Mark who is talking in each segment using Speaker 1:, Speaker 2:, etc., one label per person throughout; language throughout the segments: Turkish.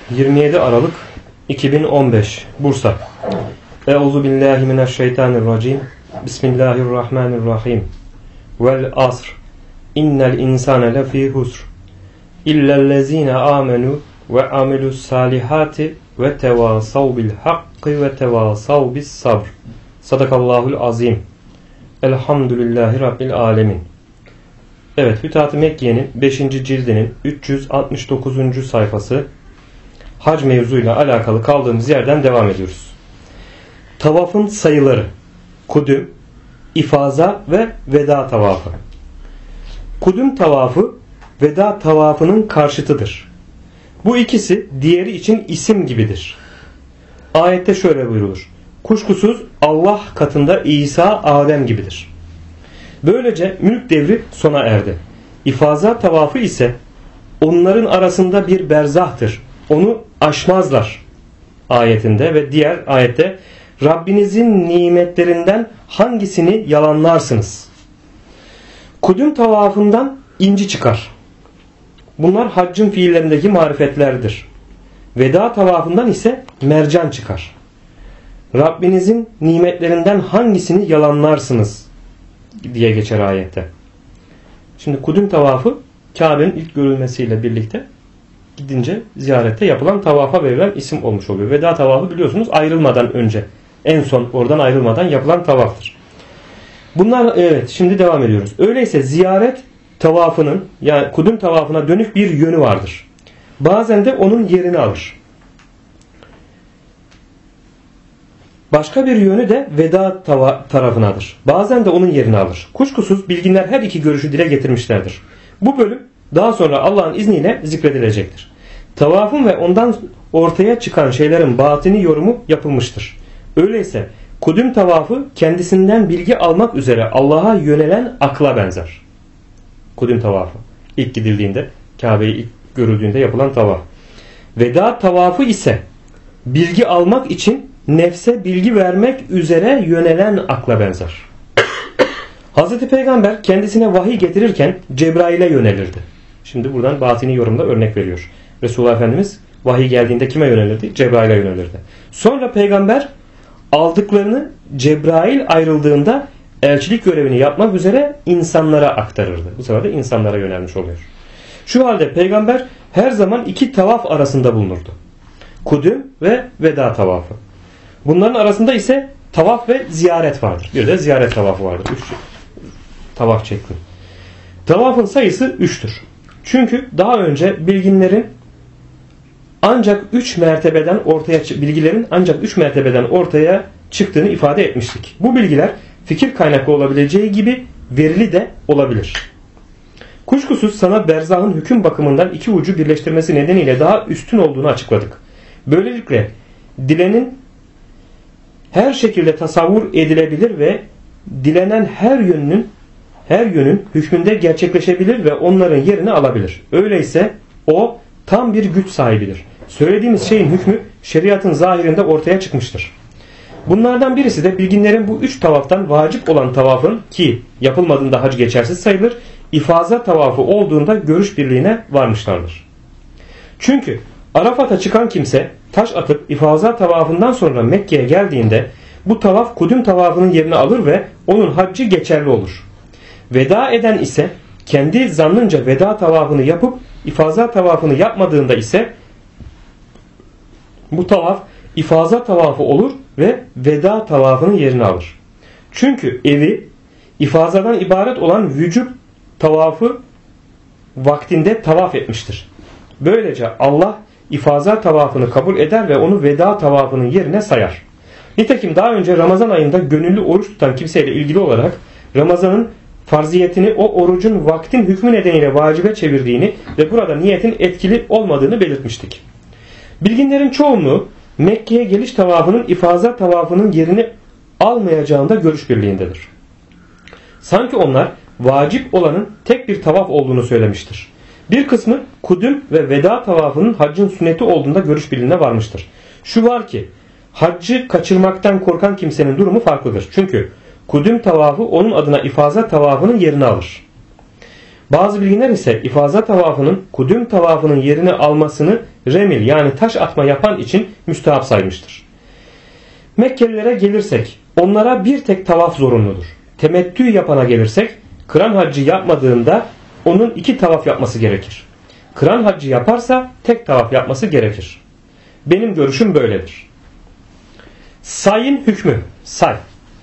Speaker 1: 27 Aralık 2015 Bursa. Euzu billahi mineşşeytanirracim. Bismillahirrahmanirrahim. Vel asr. İnnel insane lefî husr. İllellezîne âmenû ve amilus salihati ve tevâsav bil hakkı ve tevâsav bis sabr. Sadakallahul azim. Elhamdülillahi Rabbil alemin. Evet, Fütuhat-ı Mekke'nin 5. cildinin 369. sayfası hac mevzuyla alakalı kaldığımız yerden devam ediyoruz. Tavafın sayıları: kudüm, ifaza ve veda tavafı. Kudüm tavafı veda tavafının karşıtıdır. Bu ikisi diğeri için isim gibidir. Ayette şöyle buyrulur: kuşkusuz Allah katında İsa Adem gibidir. Böylece mülk devri sona erdi. İfaza tavafı ise onların arasında bir berzahtır. Onu aşmazlar ayetinde ve diğer ayette Rabbinizin nimetlerinden hangisini yalanlarsınız? Kudüm tavafından inci çıkar. Bunlar haccın fiillerindeki marifetlerdir. Veda tavafından ise mercan çıkar. Rabbinizin nimetlerinden hangisini yalanlarsınız diye geçer ayette. Şimdi kudüm tavafı Kabe'nin ilk görülmesiyle birlikte gidince ziyarette yapılan tavafa verilen isim olmuş oluyor. Veda tavafı biliyorsunuz ayrılmadan önce, en son oradan ayrılmadan yapılan tavaftır. Bunlar, evet, şimdi devam ediyoruz. Öyleyse ziyaret tavafının, yani kudüm tavafına dönük bir yönü vardır. Bazen de onun yerini alır. Başka bir yönü de veda tarafınadır. Bazen de onun yerini alır. Kuşkusuz bilginler her iki görüşü dile getirmişlerdir. Bu bölüm daha sonra Allah'ın izniyle zikredilecektir. Tavafın ve ondan ortaya çıkan şeylerin batini yorumu yapılmıştır. Öyleyse kudüm tavafı kendisinden bilgi almak üzere Allah'a yönelen akla benzer. Kudüm tavafı ilk gidildiğinde, Kabe'yi ilk görüldüğünde yapılan tavaf. Veda tavafı ise bilgi almak için nefse bilgi vermek üzere yönelen akla benzer. Hazreti Peygamber kendisine vahiy getirirken Cebrail'e yönelirdi. Şimdi buradan batini yorumda örnek veriyor. Resulullah Efendimiz vahiy geldiğinde kime yönelirdi? Cebrail'e yönelirdi. Sonra Peygamber aldıklarını Cebrail ayrıldığında elçilik görevini yapmak üzere insanlara aktarırdı. Bu sefer de insanlara yönelmiş oluyor. Şu halde Peygamber her zaman iki tavaf arasında bulunurdu. Kudüm ve veda tavafı. Bunların arasında ise tavaf ve ziyaret vardır. Bir de ziyaret tavafı vardır. 3 tavaf şekli. Tavafın sayısı 3'tür. Çünkü daha önce bilgilerin ancak 3 mertebeden ortaya çıktığını ifade etmiştik. Bu bilgiler fikir kaynaklı olabileceği gibi verili de olabilir. Kuşkusuz sana berzahın hüküm bakımından iki ucu birleştirmesi nedeniyle daha üstün olduğunu açıkladık. Böylelikle dilenin her şekilde tasavvur edilebilir ve dilenen her yönün hükmünde gerçekleşebilir ve onların yerini alabilir. Öyleyse o tam bir güç sahibidir. Söylediğimiz şeyin hükmü şeriatın zahirinde ortaya çıkmıştır. Bunlardan birisi de bilginlerin bu 3 tavaftan vacip olan tavafın, ki yapılmadığında hac geçersiz sayılır, ifaza tavafı olduğunda görüş birliğine varmışlardır. Çünkü Arafat'a çıkan kimse taş atıp ifaza tavafından sonra Mekke'ye geldiğinde bu tavaf kudüm tavafının yerini alır ve onun haccı geçerli olur. Veda eden ise kendi zannınca veda tavafını yapıp ifaza tavafını yapmadığında ise bu tavaf ifaza tavafı olur ve veda tavafının yerini alır. Çünkü evi ifazadan ibaret olan vücub tavafı vaktinde tavaf etmiştir. Böylece Allah ifaza tavafını kabul eder ve onu veda tavafının yerine sayar. Nitekim daha önce Ramazan ayında gönüllü oruç tutan kimseyle ilgili olarak Ramazan'ın farziyetini o orucun vaktin hükmü nedeniyle vacibe çevirdiğini ve burada niyetin etkili olmadığını belirtmiştik. Bilginlerin çoğunluğu Mekke'ye geliş tavafının ifaza tavafının yerini almayacağında görüş birliğindedir. Sanki onlar vacip olanın tek bir tavaf olduğunu söylemiştir. Bir kısmı kudüm ve veda tavafının haccın sünneti olduğunda görüş birliğine varmıştır. Şu var ki haccı kaçırmaktan korkan kimsenin durumu farklıdır. Çünkü kudüm tavafı onun adına ifaza tavafının yerini alır. Bazı bilginler ise ifaza tavafının kudüm tavafının yerini almasını remil yani taş atma yapan için müstehap saymıştır. Mekkelilere gelirsek onlara bir tek tavaf zorunludur. Temettü yapana gelirsek kıran haccı yapmadığında onun 2 tavaf yapması gerekir. Kıran haccı yaparsa tek tavaf yapması gerekir. Benim görüşüm böyledir. Sayın hükmü. Say.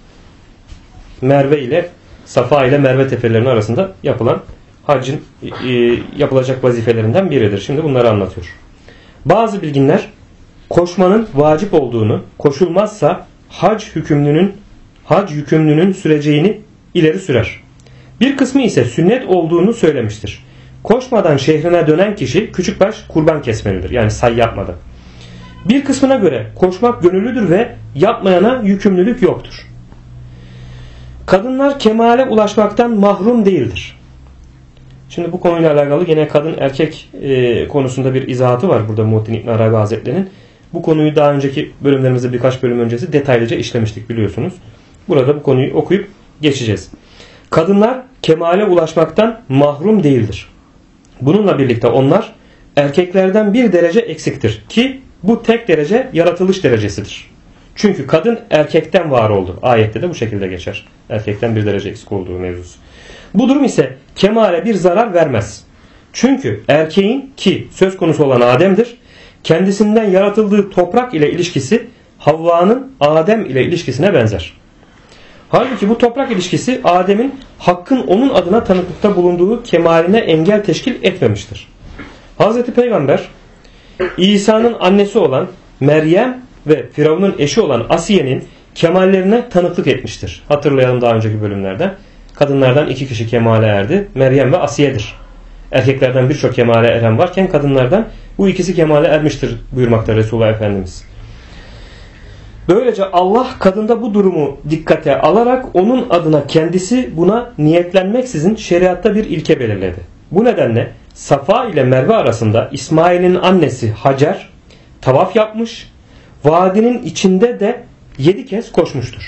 Speaker 1: Merve ile Safa ile Merve tepelerinin arasında yapılan haccın yapılacak vazifelerinden biridir. Şimdi bunları anlatıyor. Bazı bilginler koşmanın vacip olduğunu, koşulmazsa hac yükümlünün süreceğini ileri sürer. Bir kısmı ise sünnet olduğunu söylemiştir. Koşmadan şehrine dönen kişi küçükbaş kurban kesmelidir. Yani say yapmadan. Bir kısmına göre koşmak gönüllüdür ve yapmayana yükümlülük yoktur. Kadınlar kemale ulaşmaktan mahrum değildir. Şimdi bu konuyla alakalı yine kadın erkek konusunda bir izahatı var burada Muhittin İbn Arabi Hazretleri'nin. Bu konuyu daha önceki bölümlerimizde birkaç bölüm öncesi detaylıca işlemiştik biliyorsunuz. Burada bu konuyu okuyup geçeceğiz. Kadınlar kemale ulaşmaktan mahrum değildir. Bununla birlikte onlar erkeklerden bir derece eksiktir ki bu tek derece yaratılış derecesidir. Çünkü kadın erkekten var oldu. Ayette de bu şekilde geçer. Erkekten bir derece eksik olduğu mevzusu. Bu durum ise kemale bir zarar vermez. Çünkü erkeğin ki söz konusu olan Adem'dir, kendisinden yaratıldığı toprak ile ilişkisi Havva'nın Adem ile ilişkisine benzer. Halbuki bu toprak ilişkisi Adem'in Hakk'ın onun adına tanıklıkta bulunduğu kemaline engel teşkil etmemiştir. Hazreti Peygamber İsa'nın annesi olan Meryem ve Firavun'un eşi olan Asiye'nin kemallerine tanıklık etmiştir. Hatırlayalım daha önceki bölümlerden. Kadınlardan 2 kişi kemale erdi. Meryem ve Asiye'dir. Erkeklerden birçok kemale eren varken kadınlardan bu ikisi kemale ermiştir buyurmakta Resulullah Efendimiz. Böylece Allah kadında bu durumu dikkate alarak onun adına kendisi buna niyetlenmeksizin şeriatta bir ilke belirledi. Bu nedenle Safa ile Merve arasında İsmail'in annesi Hacer tavaf yapmış, vadinin içinde de 7 kez koşmuştur.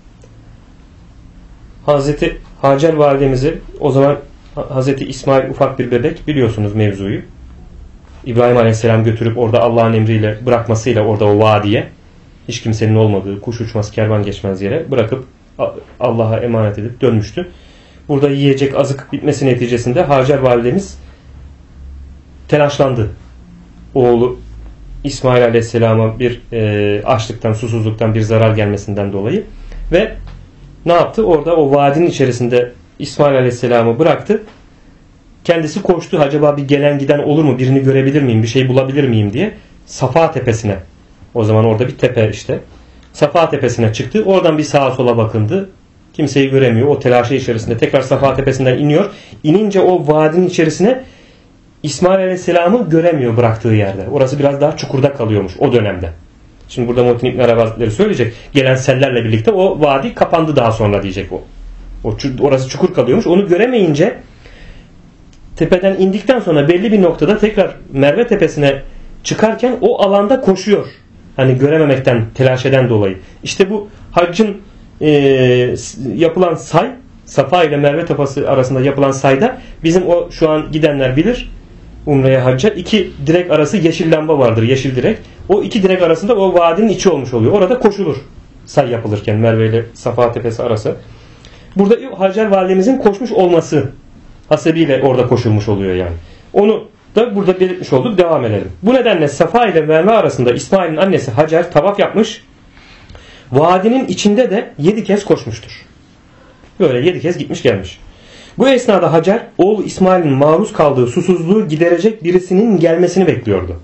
Speaker 1: Hazreti Hacer validemizi o zaman Hazreti İsmail ufak bir bebek biliyorsunuz mevzuyu. İbrahim Aleyhisselam götürüp orada Allah'ın emriyle bırakmasıyla orada o vadiye hiç kimsenin olmadığı kuş uçmaz kervan geçmez yere bırakıp Allah'a emanet edip dönmüştü. Burada yiyecek azık bitmesi neticesinde Hacer validemiz telaşlandı. Oğlu İsmail Aleyhisselam'a bir açlıktan, susuzluktan bir zarar gelmesinden dolayı ve ne yaptı? Orada o vadinin içerisinde İsmail Aleyhisselam'ı bıraktı. Kendisi koştu. Acaba bir gelen giden olur mu? Birini görebilir miyim? Bir şey bulabilir miyim diye Safa tepesine. O zaman orada bir tepe işte. Safa tepesine çıktı. Oradan bir sağa sola bakındı. Kimseyi göremiyor. O telaşı içerisinde tekrar Safa tepesinden iniyor. İnince o vadinin içerisine İsmail Aleyhisselam'ı göremiyor bıraktığı yerde. Orası biraz daha çukurda kalıyormuş o dönemde. Şimdi burada Muhittin İbn Arabi Hazretleri söyleyecek. Gelen sellerle birlikte o vadi kapandı daha sonra diyecek o. Orası çukur kalıyormuş. Onu göremeyince tepeden indikten sonra belli bir noktada tekrar Merve tepesine çıkarken o alanda koşuyor. Hani görememekten, telaş eden dolayı. İşte bu haccın yapılan say, Safa ile Merve tepesi arasında yapılan sayda bizim o şu an gidenler bilir. Umre'ye hacca 2 direk arası yeşil lamba vardır. Yeşil direk. O 2 direk arasında o vadinin içi olmuş oluyor. Orada koşulur. Say yapılırken Merve ile Safa tepesi arası. Burada Hacer validemizin koşmuş olması hasebiyle orada koşulmuş oluyor yani. Onu da burada belirtmiş olduk. Devam edelim. Bu nedenle Safa ile Merve arasında İsmail'in annesi Hacer tavaf yapmış. Vadinin içinde de 7 kez koşmuştur. Böyle 7 kez gitmiş gelmiş. Bu esnada Hacer oğlu İsmail'in maruz kaldığı susuzluğu giderecek birisinin gelmesini bekliyordu.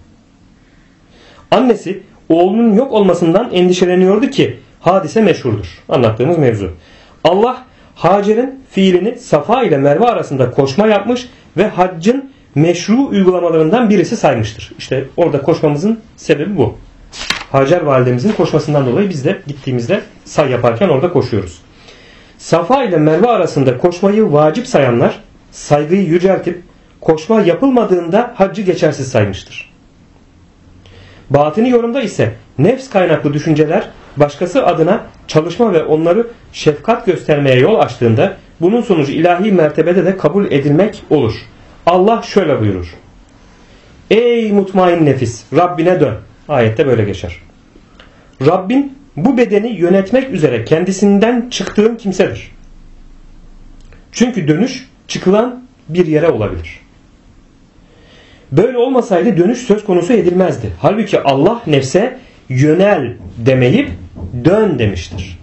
Speaker 1: Annesi oğlunun yok olmasından endişeleniyordu ki hadise meşhurdur. Anlattığımız mevzu. Allah Hacer'in fiilini Safa ile Merve arasında koşma yapmış ve haccın meşru uygulamalarından birisi saymıştır. İşte orada koşmamızın sebebi bu. Hacer validemizin koşmasından dolayı biz de gittiğimizde say yaparken orada koşuyoruz. Safa ile Merve arasında koşmayı vacip sayanlar saygıyı yüceltip koşma yapılmadığında haccı geçersiz saymıştır. Batini yorumda ise nefs kaynaklı düşünceler başkası adına çalışma ve onları şefkat göstermeye yol açtığında bunun sonucu ilahi mertebede de kabul edilmek olur. Allah şöyle buyurur. Ey mutmain nefis, Rabbine dön. Ayette böyle geçer. Rabbin bu bedeni yönetmek üzere kendisinden çıktığın kimsedir. Çünkü dönüş çıkılan bir yere olabilir. Böyle olmasaydı dönüş söz konusu edilmezdi. Halbuki Allah nefse yönel demeyip dön demiştir.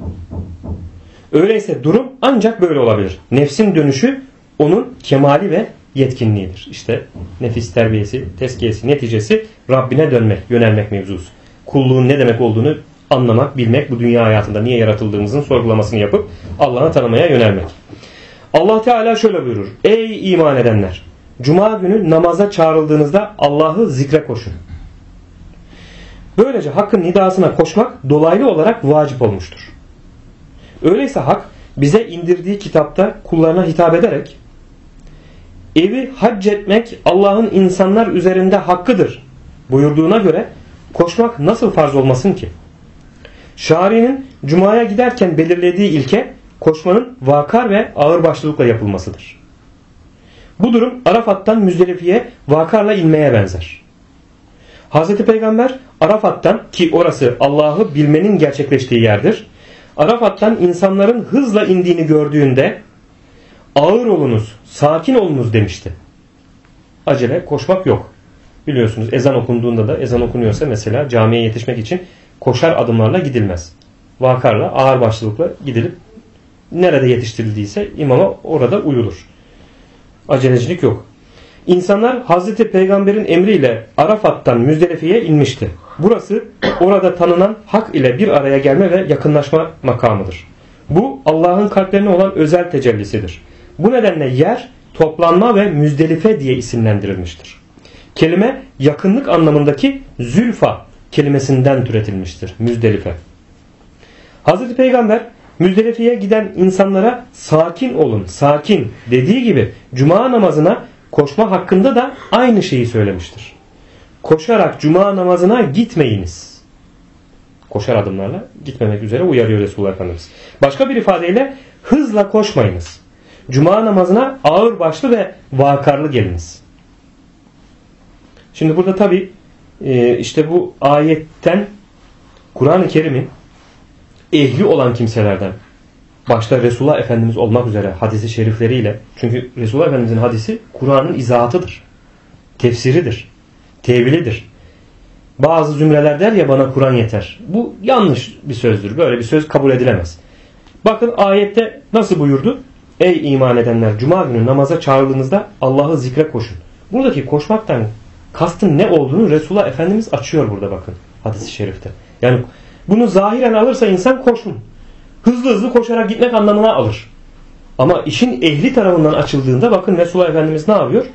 Speaker 1: Öyleyse durum ancak böyle olabilir. Nefsin dönüşü onun kemali ve yetkinliğidir. İşte nefis terbiyesi, tezkiyesi, neticesi Rabbine dönmek, yönelmek mevzusu. Kulluğun ne demek olduğunu anlamak, bilmek, bu dünya hayatında niye yaratıldığımızın sorgulamasını yapıp Allah'ı tanımaya yönelmek. Allah Teala şöyle buyurur. Ey iman edenler! Cuma günü namaza çağrıldığınızda Allah'ı zikre koşun. Böylece hakkın nidasına koşmak dolaylı olarak vacip olmuştur. Öyleyse hak bize indirdiği kitapta kullarına hitap ederek evi hac etmek Allah'ın insanlar üzerinde hakkıdır buyurduğuna göre koşmak nasıl farz olmasın ki? Şari'nin Cuma'ya giderken belirlediği ilke koşmanın vakar ve ağırbaşlılıkla yapılmasıdır. Bu durum Arafat'tan Müzdelifi'ye vakarla inmeye benzer. Hz. Peygamber Arafat'tan, ki orası Allah'ı bilmenin gerçekleştiği yerdir, Arafat'tan insanların hızla indiğini gördüğünde ağır olunuz, sakin olunuz demişti. Acele koşmak yok. Biliyorsunuz ezan okunduğunda da, ezan okunuyorsa mesela camiye yetişmek için koşar adımlarla gidilmez. Vakarla, ağırbaşlılıkla gidilip nerede yetiştirildiyse imama orada uyulur. Acelecilik yok. İnsanlar Hazreti Peygamber'in emriyle Arafat'tan Müzdelife'ye inmişti. Burası orada tanınan hak ile bir araya gelme ve yakınlaşma makamıdır. Bu Allah'ın kalplerine olan özel tecellisidir. Bu nedenle yer toplanma ve Müzdelife diye isimlendirilmiştir. Kelime yakınlık anlamındaki zülfa kelimesinden türetilmiştir. Müzdelife. Hazreti Peygamber Müzdelife'ye giden insanlara sakin olun, sakin dediği gibi cuma namazına koşma hakkında da aynı şeyi söylemiştir. Koşarak cuma namazına gitmeyiniz. Koşar adımlarla gitmemek üzere uyarıyor Resulullah Efendimiz. Başka bir ifadeyle hızla koşmayınız. Cuma namazına ağır başlı ve vakarlı geliniz. Şimdi burada tabi işte bu ayetten Kur'an-ı Kerim'in ehli olan kimselerden, başta Resulullah Efendimiz olmak üzere hadisi şerifleriyle, çünkü Resulullah Efendimizin hadisi Kur'an'ın izahatıdır, tefsiridir, tevilidir. Bazı zümreler der ya bana Kur'an yeter. Bu yanlış bir sözdür. Böyle bir söz kabul edilemez. Bakın ayette nasıl buyurdu? Ey iman edenler, cuma günü namaza çağrıldığınızda Allah'ı zikre koşun. Buradaki koşmaktan kastın ne olduğunu Resulullah Efendimiz açıyor burada bakın hadis-i şerifte. Yani bunu zahiren alırsa insan koşun. Hızlı hızlı koşarak gitmek anlamına alır. Ama işin ehli tarafından açıldığında bakın Resulullah Efendimiz ne yapıyor?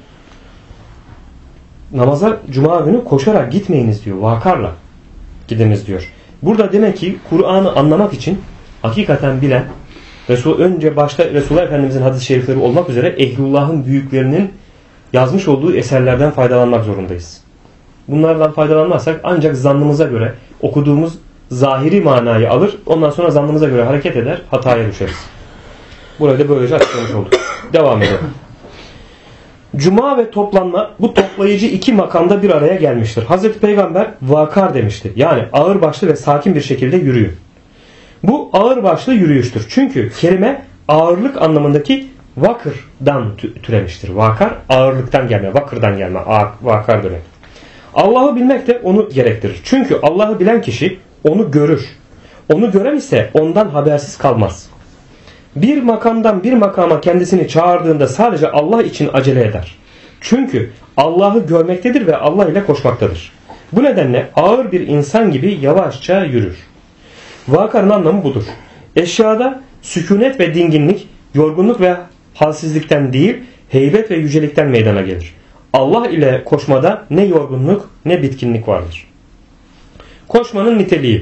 Speaker 1: Namaza cuma günü koşarak gitmeyiniz diyor. Vakarla gidiniz diyor. Burada demek ki Kur'an'ı anlamak için hakikaten bilen, önce başta Resulullah Efendimizin hadis-i şerifleri olmak üzere ehlullahın büyüklerinin yazmış olduğu eserlerden faydalanmak zorundayız. Bunlardan faydalanmazsak ancak zannımıza göre okuduğumuz zahiri manayı alır, ondan sonra zannımıza göre hareket eder, hataya düşeriz. Burayı da böylece açıklamış olduk. Devam edelim. Cuma ve toplanma bu toplayıcı iki makamda bir araya gelmiştir. Hazreti Peygamber vakar demişti. Yani ağırbaşlı ve sakin bir şekilde yürüyün. Bu ağırbaşlı yürüyüştür. Çünkü kelime ağırlık anlamındaki vakırdan türemiştir. Vakar ağırlıktan gelme, vakırdan gelme, vakar demek. Allah'ı bilmek de onu gerektirir. Çünkü Allah'ı bilen kişi onu görür. Onu gören ise ondan habersiz kalmaz. Bir makamdan bir makama kendisini çağırdığında sadece Allah için acele eder. Çünkü Allah'ı görmektedir ve Allah ile koşmaktadır. Bu nedenle ağır bir insan gibi yavaşça yürür. Vakarın anlamı budur. Eşyada sükunet ve dinginlik, yorgunluk ve halsizlikten değil, heybet ve yücelikten meydana gelir. Allah ile koşmada ne yorgunluk ne bitkinlik vardır. Koşmanın niteliği.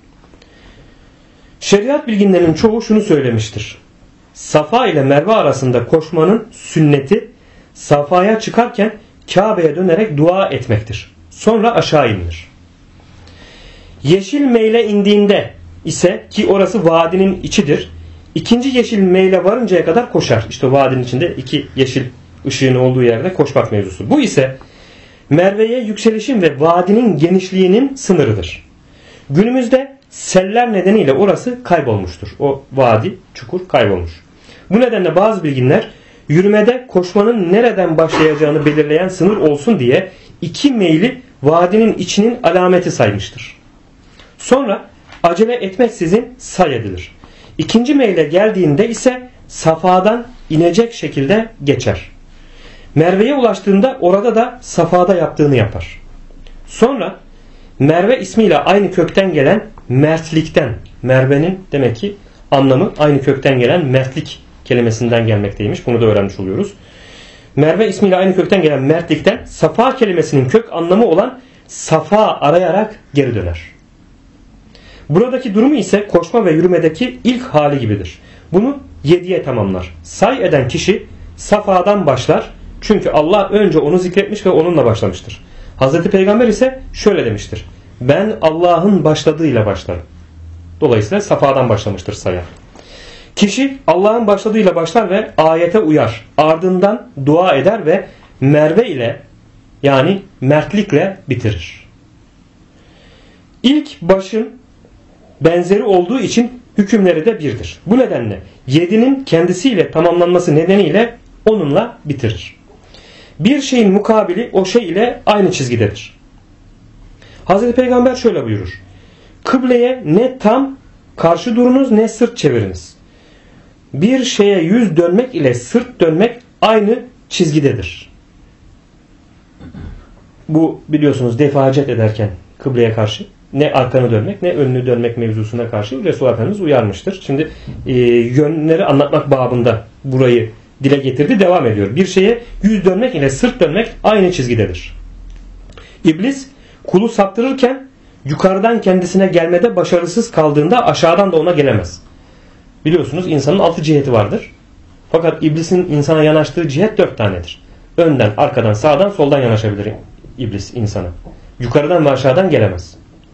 Speaker 1: Şeriat bilginlerinin çoğu şunu söylemiştir. Safa ile Merve arasında koşmanın sünneti Safa'ya çıkarken Kabe'ye dönerek dua etmektir. Sonra aşağı inilir. Yeşil meyle indiğinde ise ki orası vadinin içidir, İkinci yeşil meyle varıncaya kadar koşar. İşte vadinin içinde iki yeşil ışığın olduğu yerde koşmak mevzusu. Bu ise Merve'ye yükselişin ve vadinin genişliğinin sınırıdır. Günümüzde seller nedeniyle orası kaybolmuştur. O vadi, çukur kaybolmuş. Bu nedenle bazı bilginler yürümede koşmanın nereden başlayacağını belirleyen sınır olsun diye 2 meyli vadinin içinin alameti saymıştır. Sonra acele etmeksizin say edilir. İkinci meyle geldiğinde ise Safa'dan inecek şekilde geçer. Merve'ye ulaştığında orada da Safa'da yaptığını yapar. Sonra Merve ismiyle aynı kökten gelen mertlikten, Merve'nin demek ki anlamı aynı kökten gelen mertlik kelimesinden gelmekteymiş. Bunu da öğrenmiş oluyoruz. Merve ismiyle aynı kökten gelen mertlikten Safa kelimesinin kök anlamı olan safa arayarak geri döner. Buradaki durumu ise koşma ve yürümedeki ilk hali gibidir. Bunu 7'ye tamamlar. Say eden kişi Safa'dan başlar. Çünkü Allah önce onu zikretmiş ve onunla başlamıştır. Hazreti Peygamber ise şöyle demiştir. Ben Allah'ın başladığıyla başlarım. Dolayısıyla Safa'dan başlamıştır saya. Kişi Allah'ın başladığıyla başlar ve ayete uyar. Ardından dua eder ve Merve ile yani mertlikle bitirir. İlk başın benzeri olduğu için hükümleri de birdir. Bu nedenle 7'nin kendisiyle tamamlanması nedeniyle onunla bitirir. Bir şeyin mukabili o şey ile aynı çizgidedir. Hazreti Peygamber şöyle buyurur. Kıbleye ne tam karşı durunuz ne sırt çeviriniz. Bir şeye yüz dönmek ile sırt dönmek aynı çizgidedir. Bu biliyorsunuz defacet ederken kıbleye karşı ne arkanı dönmek ne önünü dönmek mevzusuna karşı Resulullah Efendimiz uyarmıştır. Şimdi yönleri anlatmak babında burayı dile getirdi, devam ediyor. Bir şeye yüz dönmek ile sırt dönmek aynı çizgidedir. İblis kulu saptırırken yukarıdan kendisine gelmede başarısız kaldığında aşağıdan da ona gelemez. Biliyorsunuz insanın 6 ciheti vardır. Fakat iblisin insana yanaştığı cihet 4 tanedir. Önden, arkadan, sağdan, soldan yanaşabilir iblis insana. Yukarıdan ve aşağıdan gelemez.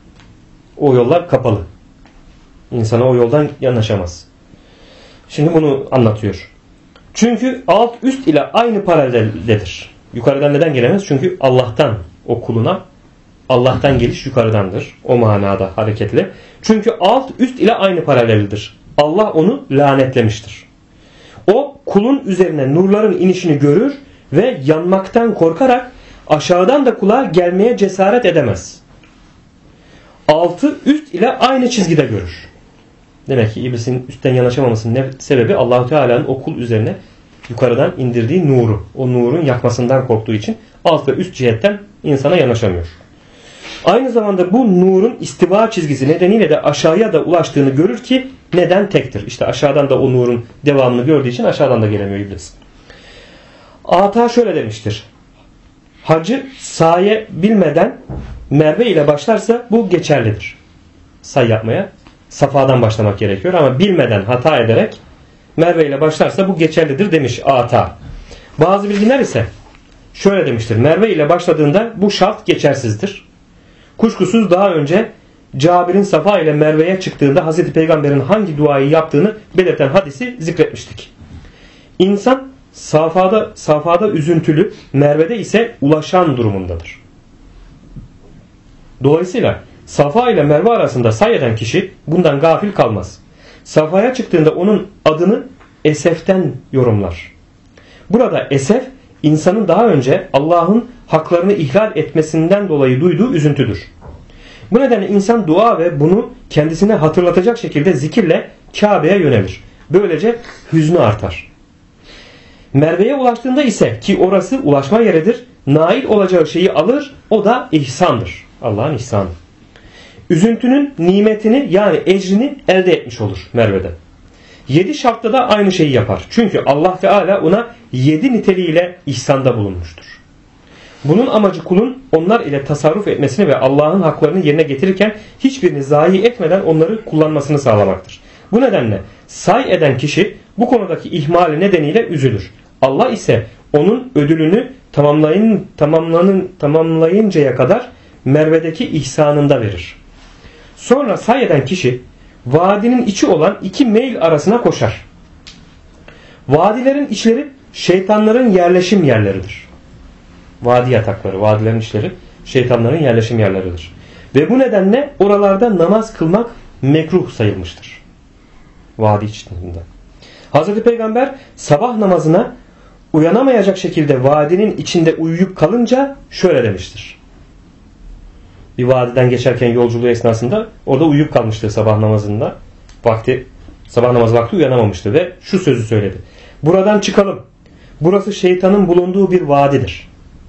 Speaker 1: O yollar kapalı. İnsana o yoldan yanaşamaz. Şimdi bunu anlatıyor. Çünkü alt üst ile aynı paraleldedir. Yukarıdan neden gelemez? Çünkü Allah'tan o kuluna Allah'tan geliş yukarıdandır. O manada hareketli. Çünkü alt üst ile aynı paraleldir. Allah onu lanetlemiştir. O kulun üzerine nurların inişini görür ve yanmaktan korkarak aşağıdan da kula gelmeye cesaret edemez. Altı üst ile aynı çizgide görür. Demek ki iblisin üstten yanaşamamasının sebebi Allah-u Teala'nın o kul üzerine yukarıdan indirdiği nuru. O nurun yakmasından korktuğu için alt ve üst cihetten insana yanaşamıyor. Aynı zamanda bu nurun istiva çizgisi nedeniyle de aşağıya da ulaştığını görür ki neden tektir. İşte aşağıdan da o nurun devamını gördüğü için aşağıdan da gelemiyor iblis. Ata şöyle demiştir. Hacı saye bilmeden Merve ile başlarsa bu geçerlidir. Say yapmaya Safa'dan başlamak gerekiyor ama bilmeden hata ederek Merve ile başlarsa bu geçerlidir demiş Ata. Bazı bilginler ise şöyle demiştir. Merve ile başladığında bu şart geçersizdir. Kuşkusuz daha önce Cabir'in Safa ile Merve'ye çıktığında Hazreti Peygamber'in hangi duayı yaptığını belirten hadisi zikretmiştik. İnsan Safa'da üzüntülü, Merve'de ise ulaşan durumundadır. Dolayısıyla Safa ile Merve arasında say eden kişi bundan gafil kalmaz. Safa'ya çıktığında onun adını eseften yorumlar. Burada esef insanın daha önce Allah'ın haklarını ihlal etmesinden dolayı duyduğu üzüntüdür. Bu nedenle insan dua ve bunu kendisine hatırlatacak şekilde zikirle Kabe'ye yönelir. Böylece hüznü artar. Merve'ye ulaştığında ise ki orası ulaşma yeridir, nail olacağı şeyi alır, o da ihsandır. Allah'ın ihsanı. Üzüntünün nimetini yani ecrini elde etmiş olur Merve'de. 7 şartta da aynı şeyi yapar. Çünkü Allah Teala ona 7 niteliğiyle ihsanda bulunmuştur. Bunun amacı kulun onlar ile tasarruf etmesini ve Allah'ın haklarını yerine getirirken hiçbirini zayi etmeden onları kullanmasını sağlamaktır. Bu nedenle say eden kişi bu konudaki ihmali nedeniyle üzülür. Allah ise onun ödülünü tamamlayıncaya kadar Merve'deki ihsanında verir. Sonra say eden kişi vadinin içi olan iki meyl arasına koşar. Vadilerin içleri şeytanların yerleşim yerleridir. Vadi yatakları, vadilerin içleri şeytanların yerleşim yerleridir. Ve bu nedenle oralarda namaz kılmak mekruh sayılmıştır. Vadi içinde. Hazreti Peygamber sabah namazına uyanamayacak şekilde vadinin içinde uyuyup kalınca şöyle demiştir. Bir vadiden geçerken yolculuğu esnasında orada uyuyup kalmıştı sabah namazında. Sabah namazı vakti uyanamamıştı ve şu sözü söyledi. Buradan çıkalım. Burası şeytanın bulunduğu bir vadidir.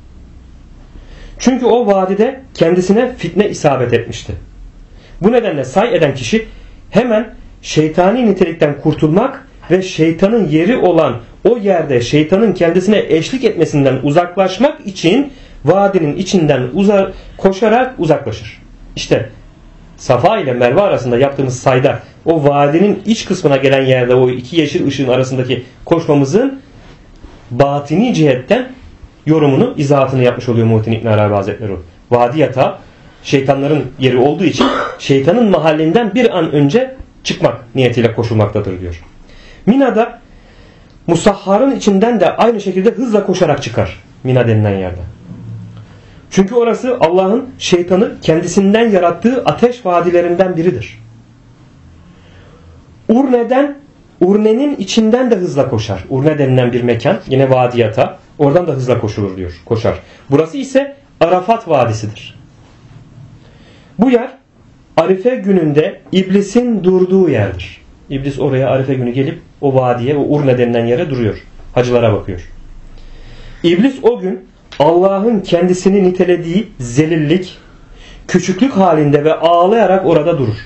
Speaker 1: Çünkü o vadide kendisine fitne isabet etmişti. Bu nedenle say eden kişi hemen şeytani nitelikten kurtulmak ve şeytanın yeri olan o yerde şeytanın kendisine eşlik etmesinden uzaklaşmak için vadinin içinden koşarak uzaklaşır. İşte Safa ile Merve arasında yaptığımız sayda o vadinin iç kısmına gelen yerde o iki yeşil ışığın arasındaki koşmamızın batini cihetten yorumunu, izahatını yapmış oluyor Muhittin İbn Arabi Hazretleri. Vadi yatağı şeytanların yeri olduğu için şeytanın mahallinden bir an önce çıkmak niyetiyle koşulmaktadır diyor. Mina'da Musahhar'ın içinden de aynı şekilde hızla koşarak çıkar. Mina denilen yerde. Çünkü orası Allah'ın şeytanı kendisinden yarattığı ateş vadilerinden biridir. Urne'nin içinden de hızla koşar. Urne denilen bir mekan, yine vadiyata, oradan da hızla koşulur diyor, koşar. Burası ise Arafat Vadisidir. Bu yer Arife gününde iblisin durduğu yerdir. İblis oraya Arife günü gelip o vadiye, o Urne denilen yere duruyor. Hacılara bakıyor. İblis o gün Allah'ın kendisini nitelediği zelillik, küçüklük halinde ve ağlayarak orada durur.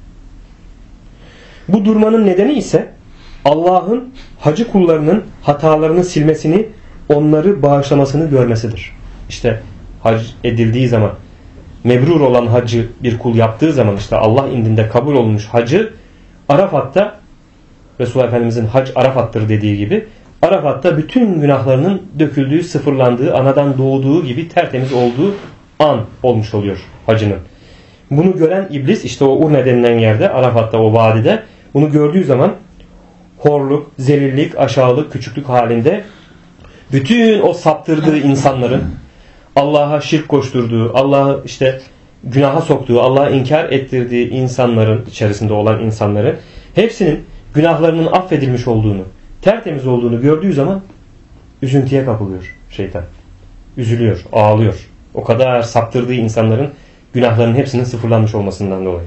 Speaker 1: Bu durmanın nedeni ise Allah'ın hacı kullarının hatalarını silmesini, onları bağışlamasını görmesidir. İşte hac edildiği zaman, mebrur olan hacı bir kul yaptığı zaman, işte Allah indinde kabul olmuş hacı Arafat'ta, Resulullah Efendimizin hac Arafat'tır dediği gibi, Arafat'ta bütün günahlarının döküldüğü, sıfırlandığı, anadan doğduğu gibi tertemiz olduğu an olmuş oluyor hacının. Bunu gören iblis işte o Urne denilen yerde, Arafat'ta, o vadide, bunu gördüğü zaman horluk, zelillik, aşağılık, küçüklük halinde bütün o saptırdığı insanların, Allah'a şirk koşturduğu, Allah'ı işte günaha soktuğu, Allah'a inkar ettirdiği insanların, içerisinde olan insanların hepsinin günahlarının affedilmiş olduğunu, tertemiz olduğunu gördüğü zaman üzüntüye kapılıyor şeytan. Üzülüyor, ağlıyor. O kadar saptırdığı insanların günahlarının hepsinin sıfırlanmış olmasından dolayı.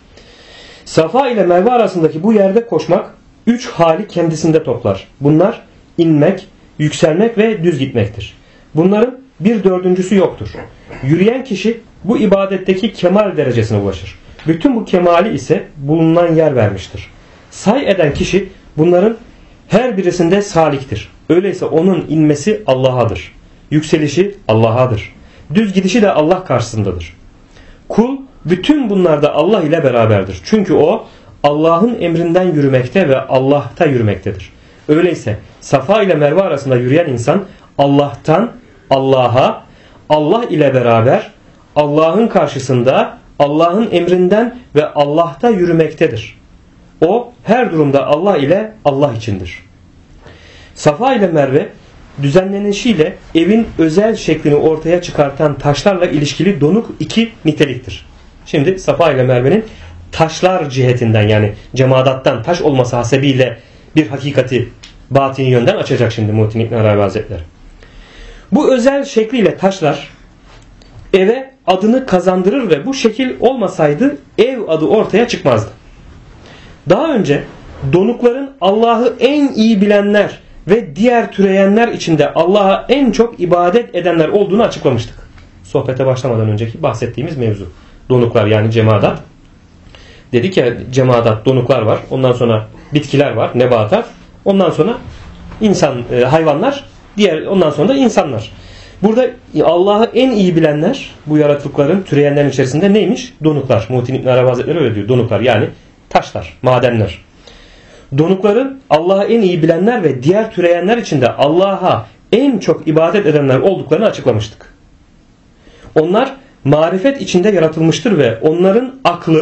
Speaker 1: Safa ile Merve arasındaki bu yerde koşmak 3 hali kendisinde toplar. Bunlar inmek, yükselmek ve düz gitmektir. Bunların bir dördüncüsü yoktur. Yürüyen kişi bu ibadetteki kemal derecesine ulaşır. Bütün bu kemali ise bulunan yer vermiştir. Say eden kişi bunların her birisinde saliktir. Öyleyse onun inmesi Allah'adır. Yükselişi Allah'adır. Düz gidişi de Allah karşısındadır. Kul bütün bunlarda Allah ile beraberdir. Çünkü o Allah'ın emrinden yürümekte ve Allah'ta yürümektedir. Öyleyse Safa ile Merve arasında yürüyen insan Allah'tan Allah'a, Allah ile beraber Allah'ın karşısında Allah'ın emrinden ve Allah'ta yürümektedir. O her durumda Allah ile Allah içindir. Safa ile Merve düzenlenişiyle evin özel şeklini ortaya çıkartan taşlarla ilişkili donuk iki niteliktir. Şimdi Safa ile Merve'nin taşlar cihetinden, yani cemadattan taş olması hasebiyle bir hakikati batini yönden açacak şimdi Muhittin İbn Arabi Hazretleri. Bu özel şekliyle taşlar eve adını kazandırır ve bu şekil olmasaydı ev adı ortaya çıkmazdı. Daha önce donukların Allah'ı en iyi bilenler ve diğer türeyenler içinde Allah'a en çok ibadet edenler olduğunu açıklamıştık. Sohbete başlamadan önceki bahsettiğimiz mevzu. Donuklar, yani cemadat. Dedik ya, cemadat, donuklar var. Ondan sonra bitkiler var, nebatat. Ondan sonra insan, hayvanlar. Ondan sonra da insanlar. Burada Allah'ı en iyi bilenler, bu yaratıkların, türeyenlerin içerisinde neymiş? Donuklar. Muhittin İbn Arabi Hazretleri öyle diyor. Donuklar, yani taşlar, madenler. Donukların Allah'ı en iyi bilenler ve diğer türeyenler içinde Allah'a en çok ibadet edenler olduklarını açıklamıştık. Onlar marifet içinde yaratılmıştır ve onların aklı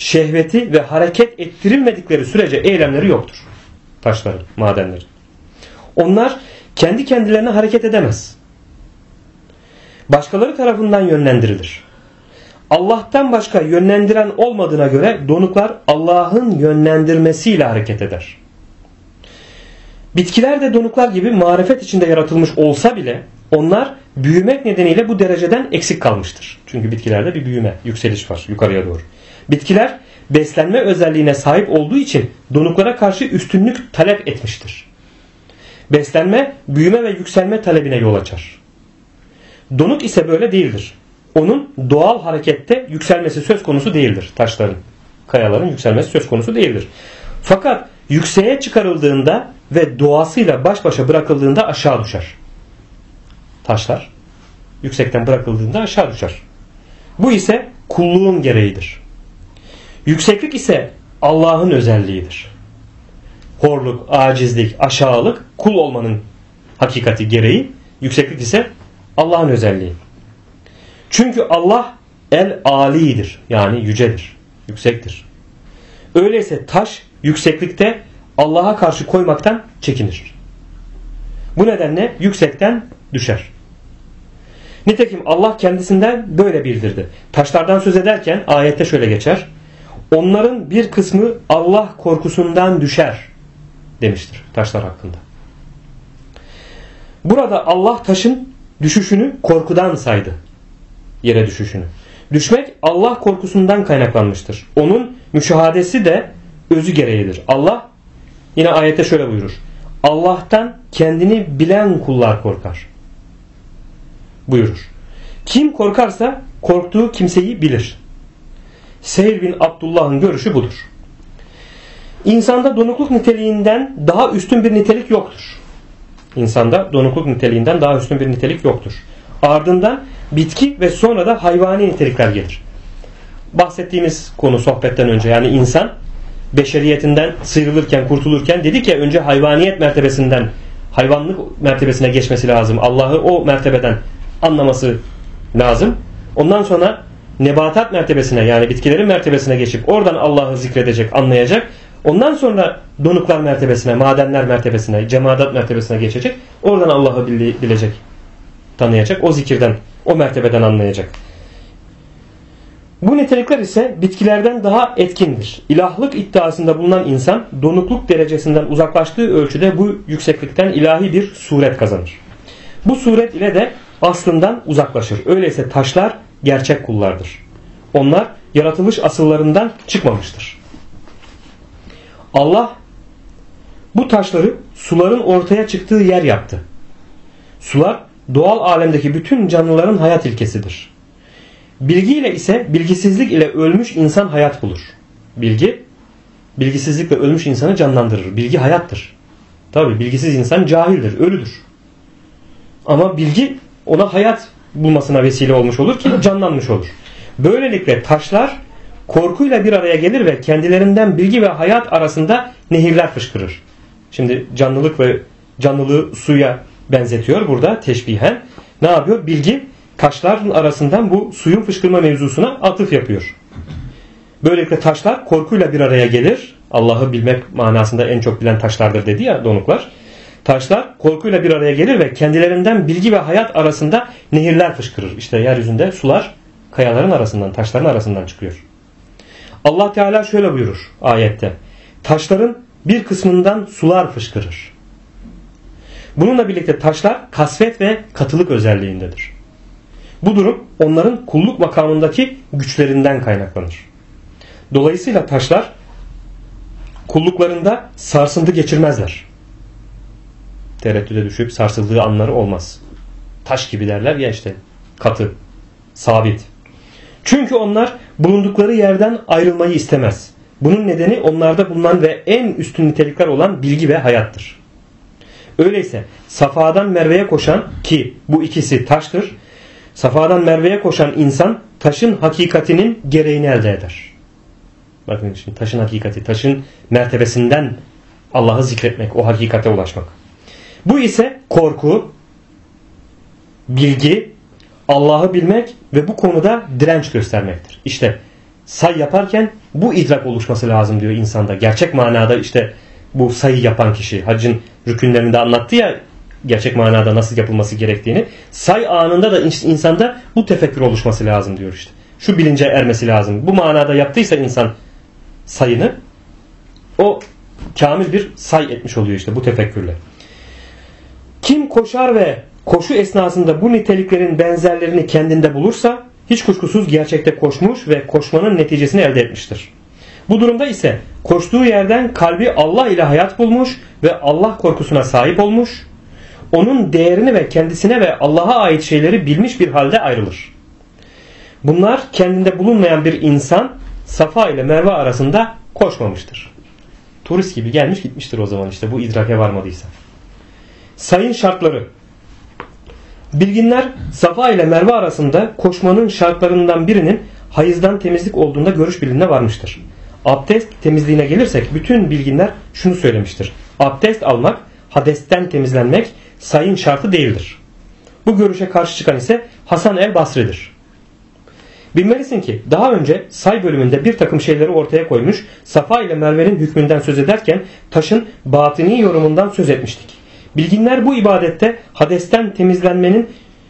Speaker 1: şehveti ve hareket ettirilmedikleri sürece eylemleri yoktur. Taşların, madenlerin. Onlar kendi kendilerine hareket edemez. Başkaları tarafından yönlendirilir. Allah'tan başka yönlendiren olmadığına göre donuklar Allah'ın yönlendirmesiyle hareket eder. Bitkiler de donuklar gibi marifet içinde yaratılmış olsa bile onlar büyümek nedeniyle bu dereceden eksik kalmıştır. Çünkü bitkilerde bir büyüme, yükseliş var yukarıya doğru. Bitkiler beslenme özelliğine sahip olduğu için donuklara karşı üstünlük talep etmiştir. Beslenme, büyüme ve yükselme talebine yol açar. Donuk ise böyle değildir. Onun doğal harekette yükselmesi söz konusu değildir. Taşların, kayaların yükselmesi söz konusu değildir. Fakat yükseğe çıkarıldığında ve doğasıyla baş başa bırakıldığında aşağı düşer. Taşlar yüksekten bırakıldığında aşağı düşer. Bu ise kulluğun gereğidir. Yükseklik ise Allah'ın özelliğidir. Horluk, acizlik, aşağılık kul olmanın hakikati gereği. Yükseklik ise Allah'ın özelliği. Çünkü Allah el-alidir. Yani yücedir. Yüksektir. Öyleyse taş yükseklikte Allah'a karşı koymaktan çekinir. Bu nedenle yüksekten düşer. Nitekim Allah kendisinden böyle bildirdi. Taşlardan söz ederken ayette şöyle geçer. Onların bir kısmı Allah korkusundan düşer demiştir taşlar hakkında. Burada Allah taşın düşüşünü korkudan saydı. Yere düşüşünü. Düşmek Allah korkusundan kaynaklanmıştır. Onun müşahadesi de özü gereğidir. Allah yine ayette şöyle buyurur. Allah'tan kendini bilen kullar korkar. Buyurur. Kim korkarsa korktuğu kimseyi bilir. Sehl bin Abdullah'ın görüşü budur. İnsanda donukluk niteliğinden daha üstün bir nitelik yoktur. İnsanda donukluk niteliğinden daha üstün bir nitelik yoktur. Ardından bitki ve sonra da hayvani nitelikler gelir. Bahsettiğimiz konu sohbetten önce, yani insan beşeriyetinden sıyrılırken, kurtulurken dedik ya, önce hayvaniyet mertebesinden hayvanlık mertebesine geçmesi lazım. Allah'ı o mertebeden anlaması lazım. Ondan sonra nebatat mertebesine, yani bitkilerin mertebesine geçip oradan Allah'ı zikredecek, anlayacak. Ondan sonra donuklar mertebesine, madenler mertebesine, cemaat mertebesine geçecek. Oradan Allah'ı bilecek, tanıyacak. O zikirden, o mertebeden anlayacak. Bu nitelikler ise bitkilerden daha etkindir. İlahlık iddiasında bulunan insan donukluk derecesinden uzaklaştığı ölçüde bu yükseklikten ilahi bir suret kazanır. Bu suret ile de aslından uzaklaşır. Öyleyse taşlar gerçek kullardır. Onlar yaratılış asıllarından çıkmamıştır. Allah bu taşları suların ortaya çıktığı yer yaptı. Sular doğal alemdeki bütün canlıların hayat ilkesidir. Bilgi ile ise bilgisizlik ile ölmüş insan hayat bulur. Bilgi, bilgisizlikle ölmüş insanı canlandırır. Bilgi hayattır. Tabi bilgisiz insan cahildir, ölüdür. Ama bilgi ona hayat bulmasına vesile olmuş olur ki canlanmış olur. Böylelikle taşlar korkuyla bir araya gelir ve kendilerinden bilgi ve hayat arasında nehirler fışkırır. Şimdi canlılık ve canlılığı suya benzetiyor burada teşbihen. Ne yapıyor? Bilgi taşların arasından bu suyun fışkırma mevzusuna atıf yapıyor. Böylelikle taşlar korkuyla bir araya gelir. Allah'ı bilmek manasında en çok bilen taşlardır dedi ya donuklar. Taşlar korkuyla bir araya gelir ve kendilerinden bilgi ve hayat arasında nehirler fışkırır. İşte yeryüzünde sular kayaların arasından, taşların arasından çıkıyor. Allah Teala şöyle buyurur ayette. Taşların bir kısmından sular fışkırır. Bununla birlikte taşlar kasvet ve katılık özelliğindedir. Bu durum onların kulluk makamındaki güçlerinden kaynaklanır. Dolayısıyla taşlar kulluklarında sarsıntı geçirmezler. Tereddüde düşüp sarsıldığı anları olmaz. Taş gibi derler ya işte, katı, sabit. Çünkü onlar bulundukları yerden ayrılmayı istemez. Bunun nedeni onlarda bulunan ve en üstün nitelikler olan bilgi ve hayattır. Öyleyse Safa'dan Merve'ye koşan, ki bu ikisi taştır, Safa'dan Merve'ye koşan insan taşın hakikatinin gereğini elde eder. Bakın şimdi taşın hakikati, taşın mertebesinden Allah'ı zikretmek, o hakikate ulaşmak. Bu ise korku, bilgi, Allah'ı bilmek ve bu konuda direnç göstermektir. İşte say yaparken bu idrak oluşması lazım diyor insanda. Gerçek manada işte bu sayı yapan kişi, haccın rükünlerinde anlattı ya gerçek manada nasıl yapılması gerektiğini. Say anında da insanda bu tefekkür oluşması lazım diyor işte. Şu bilince ermesi lazım. Bu manada yaptıysa insan sayını, o kamil bir say etmiş oluyor işte bu tefekkürle. Kim koşar ve koşu esnasında bu niteliklerin benzerlerini kendinde bulursa hiç kuşkusuz gerçekte koşmuş ve koşmanın neticesini elde etmiştir. Bu durumda ise koştuğu yerden kalbi Allah ile hayat bulmuş ve Allah korkusuna sahip olmuş, onun değerini ve kendisine ve Allah'a ait şeyleri bilmiş bir halde ayrılır. Bunlar kendinde bulunmayan bir insan Safa ile Merve arasında koşmamıştır. Turist gibi gelmiş gitmiştir o zaman işte bu idrake varmadıysa. Sayın şartları. Bilginler Safa ile Merve arasında koşmanın şartlarından birinin hayızdan temizlik olduğunda görüş birliğine varmıştır. Abdest temizliğine gelirsek bütün bilginler şunu söylemiştir. Abdest almak, hadesten temizlenmek sayın şartı değildir. Bu görüşe karşı çıkan ise Hasan el-Basri'dir. Bilmelisin ki daha önce say bölümünde bir takım şeyleri ortaya koymuş, Safa ile Merve'nin hükmünden söz ederken taşın batini yorumundan söz etmiştik. Bilginler bu ibadette hadesten temizlenmenin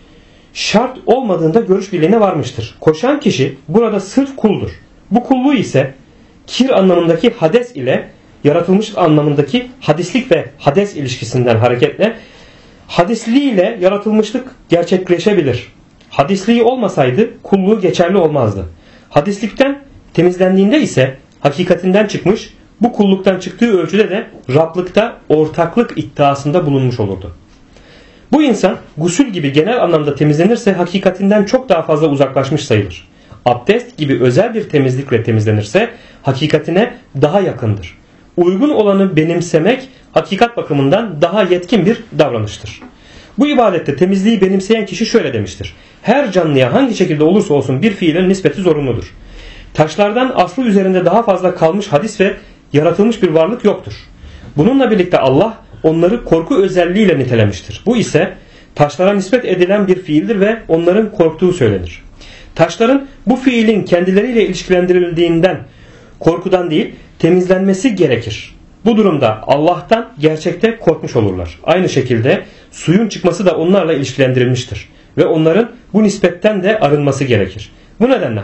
Speaker 1: şart olmadığında görüş birliğine varmıştır. Koşan kişi burada sırf kuldur. Bu kulluğu ise kir anlamındaki hades ile yaratılmış anlamındaki hadislik ve hades ilişkisinden hareketle hadisliği ile yaratılmışlık gerçekleşebilir. Hadisliği olmasaydı kulluğu geçerli olmazdı. Hadislikten temizlendiğinde ise hakikatinden çıkmış, bu kulluktan çıktığı ölçüde de Rablıkta ortaklık iddiasında bulunmuş olurdu. Bu insan gusül gibi genel anlamda temizlenirse hakikatinden çok daha fazla uzaklaşmış sayılır. Abdest gibi özel bir temizlikle temizlenirse hakikatine daha yakındır. Uygun olanı benimsemek hakikat bakımından daha yetkin bir davranıştır. Bu ibadette temizliği benimseyen kişi şöyle demiştir. Her canlıya hangi şekilde olursa olsun bir fiilin nispeti zorunludur. Taşlardan aslı üzerinde daha fazla kalmış hadis ve yaratılmış bir varlık yoktur. Bununla birlikte Allah onları korku özelliğiyle nitelemiştir. Bu ise taşlara nispet edilen bir fiildir ve onların korktuğu söylenir. Taşların bu fiilin kendileriyle ilişkilendirildiğinden, korkudan değil, temizlenmesi gerekir. Bu durumda Allah'tan gerçekte korkmuş olurlar. Aynı şekilde suyun çıkması da onlarla ilişkilendirilmiştir. Ve onların bu nispetten de arınması gerekir. Bu nedenle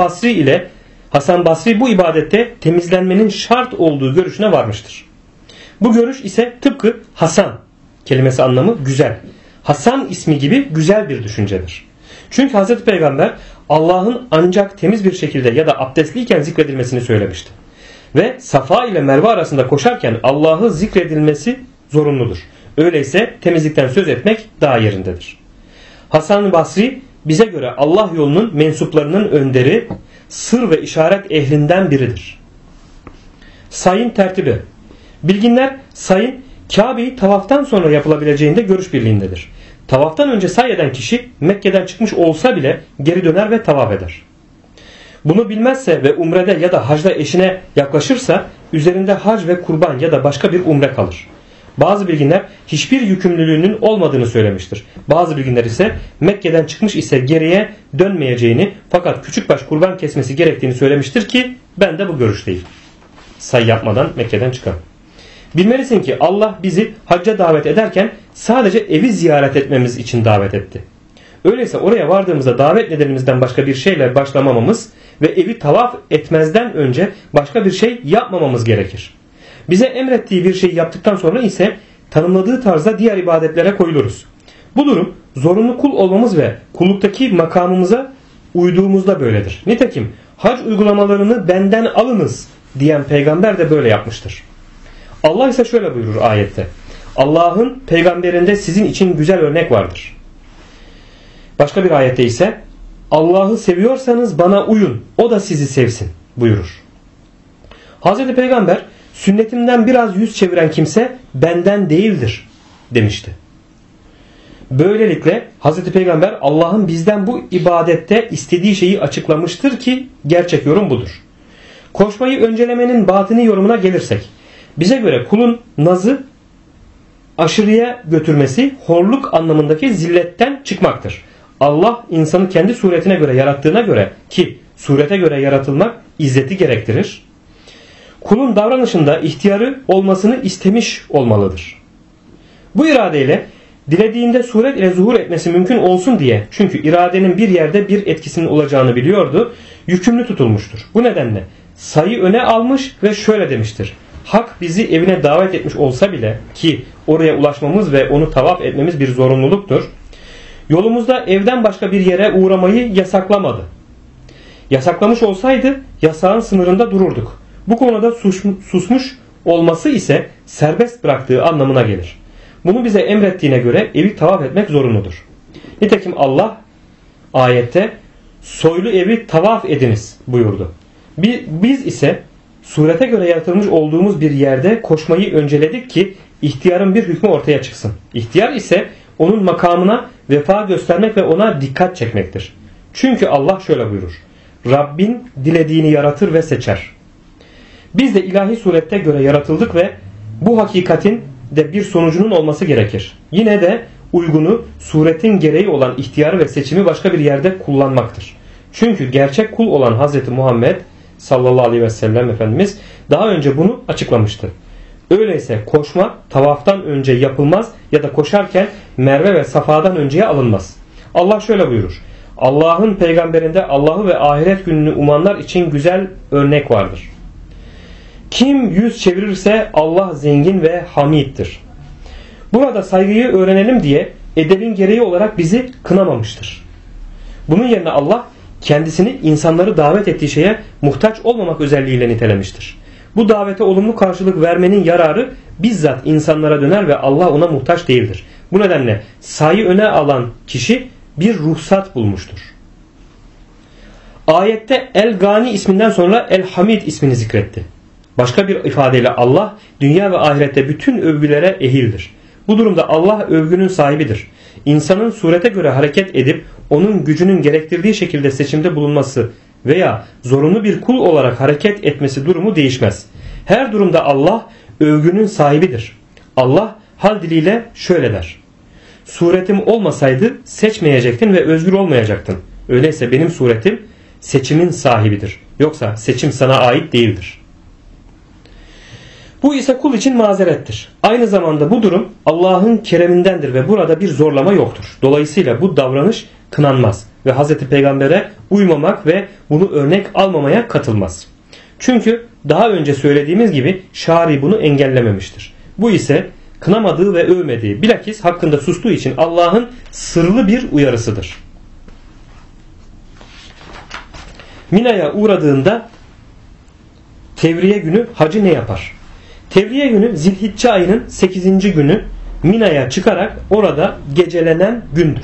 Speaker 1: Hasan Basri bu ibadette temizlenmenin şart olduğu görüşüne varmıştır. Bu görüş ise tıpkı Hasan kelimesi anlamı güzel. Hasan ismi gibi güzel bir düşüncedir. Çünkü Hz. Peygamber Allah'ın ancak temiz bir şekilde ya da abdestliyken zikredilmesini söylemişti. Ve Safa ile Merve arasında koşarken Allah'ı zikredilmesi zorunludur. Öyleyse temizlikten söz etmek daha yerindedir. Hasan Basri bize göre Allah yolunun mensuplarının önderi, sır ve işaret ehlinden biridir. Sayın tertibi. Bilginler sayın Kabe'yi tavaftan sonra yapılabileceğinde görüş birliğindedir. Tavaftan önce say eden kişi Mekke'den çıkmış olsa bile geri döner ve tavaf eder. Bunu bilmezse ve umrede ya da hacda eşine yaklaşırsa üzerinde hac ve kurban ya da başka bir umre kalır. Bazı bilginler hiçbir yükümlülüğünün olmadığını söylemiştir. Bazı bilginler ise Mekke'den çıkmış ise geriye dönmeyeceğini fakat küçükbaş kurban kesmesi gerektiğini söylemiştir ki ben de bu görüşteyim. Say yapmadan Mekke'den çıkan. Bilmelisin ki Allah bizi hacca davet ederken sadece evi ziyaret etmemiz için davet etti. Öyleyse oraya vardığımızda davet nedenimizden başka bir şeyle başlamamamız ve evi tavaf etmezden önce başka bir şey yapmamamız gerekir. Bize emrettiği bir şeyi yaptıktan sonra ise tanımladığı tarzda diğer ibadetlere koyuluruz. Bu durum zorunlu kul olmamız ve kulluktaki makamımıza uyduğumuzda böyledir. Nitekim hac uygulamalarını benden alınız diyen peygamber de böyle yapmıştır. Allah ise şöyle buyurur ayette. Allah'ın peygamberinde sizin için güzel örnek vardır. Başka bir ayette ise Allah'ı seviyorsanız bana uyun, o da sizi sevsin buyurur. Hazreti Peygamber sünnetimden biraz yüz çeviren kimse benden değildir demişti. Böylelikle Hazreti Peygamber Allah'ın bizden bu ibadette istediği şeyi açıklamıştır ki gerçek yorum budur. Koşmayı öncelemenin batini yorumuna gelirsek, bize göre kulun nazı aşırıya götürmesi horluk anlamındaki zilletten çıkmaktır. Allah insanı kendi suretine göre yarattığına göre ki surete göre yaratılmak izzeti gerektirir. Kulun davranışında ihtiyarı olmasını istemiş olmalıdır. Bu iradeyle dilediğinde suret ile zuhur etmesi mümkün olsun diye, çünkü iradenin bir yerde bir etkisinin olacağını biliyordu, yükümlü tutulmuştur. Bu nedenle sayı öne almış ve şöyle demiştir: Hak bizi evine davet etmiş olsa bile, ki oraya ulaşmamız ve onu tavaf etmemiz bir zorunluluktur, yolumuzda evden başka bir yere uğramayı yasaklamadı. Yasaklamış olsaydı yasağın sınırında dururduk. Bu konuda susmuş olması ise serbest bıraktığı anlamına gelir. Bunu bize emrettiğine göre evi tavaf etmek zorunludur. Nitekim Allah ayette soylu evi tavaf ediniz buyurdu. Biz ise surete göre yaratılmış olduğumuz bir yerde koşmayı önceledik ki ihtiyarın bir hükmü ortaya çıksın. İhtiyar ise onun makamına vefa göstermek ve ona dikkat çekmektir. Çünkü Allah şöyle buyurur: Rabbin dilediğini yaratır ve seçer. Biz de ilahi surette göre yaratıldık ve bu hakikatin de bir sonucunun olması gerekir. Yine de uygunu suretin gereği olan ihtiyarı ve seçimi başka bir yerde kullanmaktır. Çünkü gerçek kul olan Hz. Muhammed sallallahu aleyhi ve sellem Efendimiz daha önce bunu açıklamıştı. Öyleyse koşma tavaftan önce yapılmaz ya da koşarken Merve ve Safa'dan önceye alınmaz. Allah şöyle buyurur: Allah'ın peygamberinde Allah'ı ve ahiret gününü umanlar için güzel örnek vardır. Kim yüz çevirirse Allah zengin ve hamiddir. Burada saygıyı öğrenelim diye edebin gereği olarak bizi kınamamıştır. Bunun yerine Allah kendisini insanları davet ettiği şeye muhtaç olmamak özelliğiyle nitelemiştir. Bu davete olumlu karşılık vermenin yararı bizzat insanlara döner ve Allah ona muhtaç değildir. Bu nedenle sayı öne alan kişi bir ruhsat bulmuştur. Ayette El-Gani isminden sonra El-Hamid ismini zikretti. Başka bir ifadeyle Allah dünya ve ahirette bütün övgülere ehildir. Bu durumda Allah övgünün sahibidir. İnsanın surete göre hareket edip onun gücünün gerektirdiği şekilde seçimde bulunması veya zorunlu bir kul olarak hareket etmesi durumu değişmez. Her durumda Allah övgünün sahibidir. Allah hal diliyle şöyle der: Suretim olmasaydı seçmeyecektin ve özgür olmayacaktın. Öyleyse benim suretim seçimin sahibidir. Yoksa seçim sana ait değildir. Bu ise kul için mazerettir. Aynı zamanda bu durum Allah'ın keremindendir ve burada bir zorlama yoktur. Dolayısıyla bu davranış kınanmaz ve Hz. Peygamber'e uymamak ve bunu örnek almamaya katılmaz. Çünkü daha önce söylediğimiz gibi şari bunu engellememiştir. Bu ise kınamadığı ve övmediği, bilakis hakkında sustuğu için Allah'ın sırlı bir uyarısıdır. Mina'ya uğradığında Tevriye günü hacı ne yapar? Tevriye günü Zilhicce ayının 8. günü Mina'ya çıkarak orada gecelenen gündür.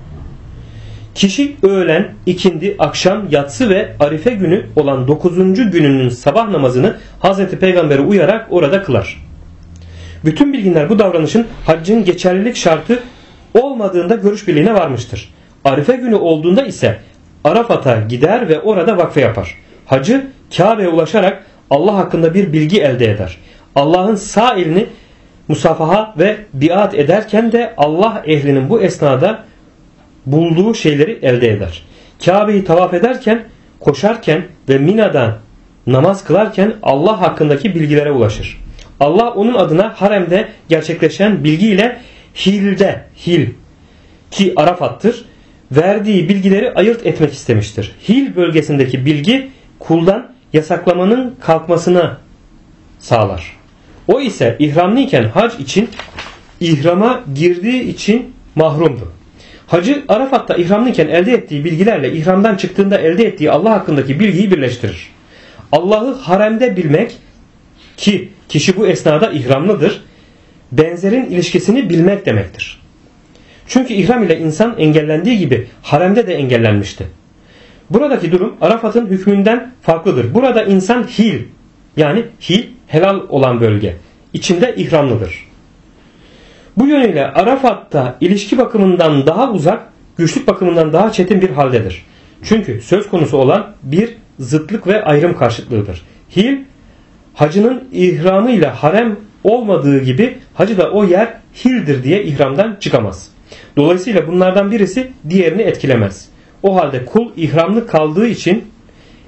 Speaker 1: Kişi öğlen, ikindi, akşam, yatsı ve Arife günü olan 9. gününün sabah namazını Hz. Peygamber'e uyarak orada kılar. Bütün bilginler bu davranışın haccın geçerlilik şartı olmadığında görüş birliğine varmıştır. Arife günü olduğunda ise Arafat'a gider ve orada vakfe yapar. Hacı Kabe'ye ulaşarak Allah hakkında bir bilgi elde eder. Allah'ın sağ elini musafaha ve biat ederken de Allah ehlinin bu esnada bulduğu şeyleri elde eder. Kabe'yi tavaf ederken, koşarken ve Mina'dan namaz kılarken Allah hakkındaki bilgilere ulaşır. Allah onun adına haremde gerçekleşen bilgiyle Hil ki Arafat'tır, verdiği bilgileri ayırt etmek istemiştir. Hil bölgesindeki bilgi kuldan yasaklamanın kalkmasına sağlar. O ise ihramlıyken hac için ihrama girdiği için mahrumdu. Hacı Arafat'ta ihramlıyken elde ettiği bilgilerle ihramdan çıktığında elde ettiği Allah hakkındaki bilgiyi birleştirir. Allah'ı haremde bilmek, ki kişi bu esnada ihramlıdır, benzerin ilişkisini bilmek demektir. Çünkü ihram ile insan engellendiği gibi haremde de engellenmişti. Buradaki durum Arafat'ın hükmünden farklıdır. Burada insan hil, yani hil helal olan bölge, içinde ihramlıdır. Bu yönüyle Arafat'ta ilişki bakımından daha uzak, güçlük bakımından daha çetin bir haldedir. Çünkü söz konusu olan bir zıtlık ve ayrım karşıtlığıdır. Hil, hacının ihramıyla harem olmadığı gibi hacı da o yer hildir diye ihramdan çıkamaz. Dolayısıyla bunlardan birisi diğerini etkilemez. O halde kul ihramlı kaldığı için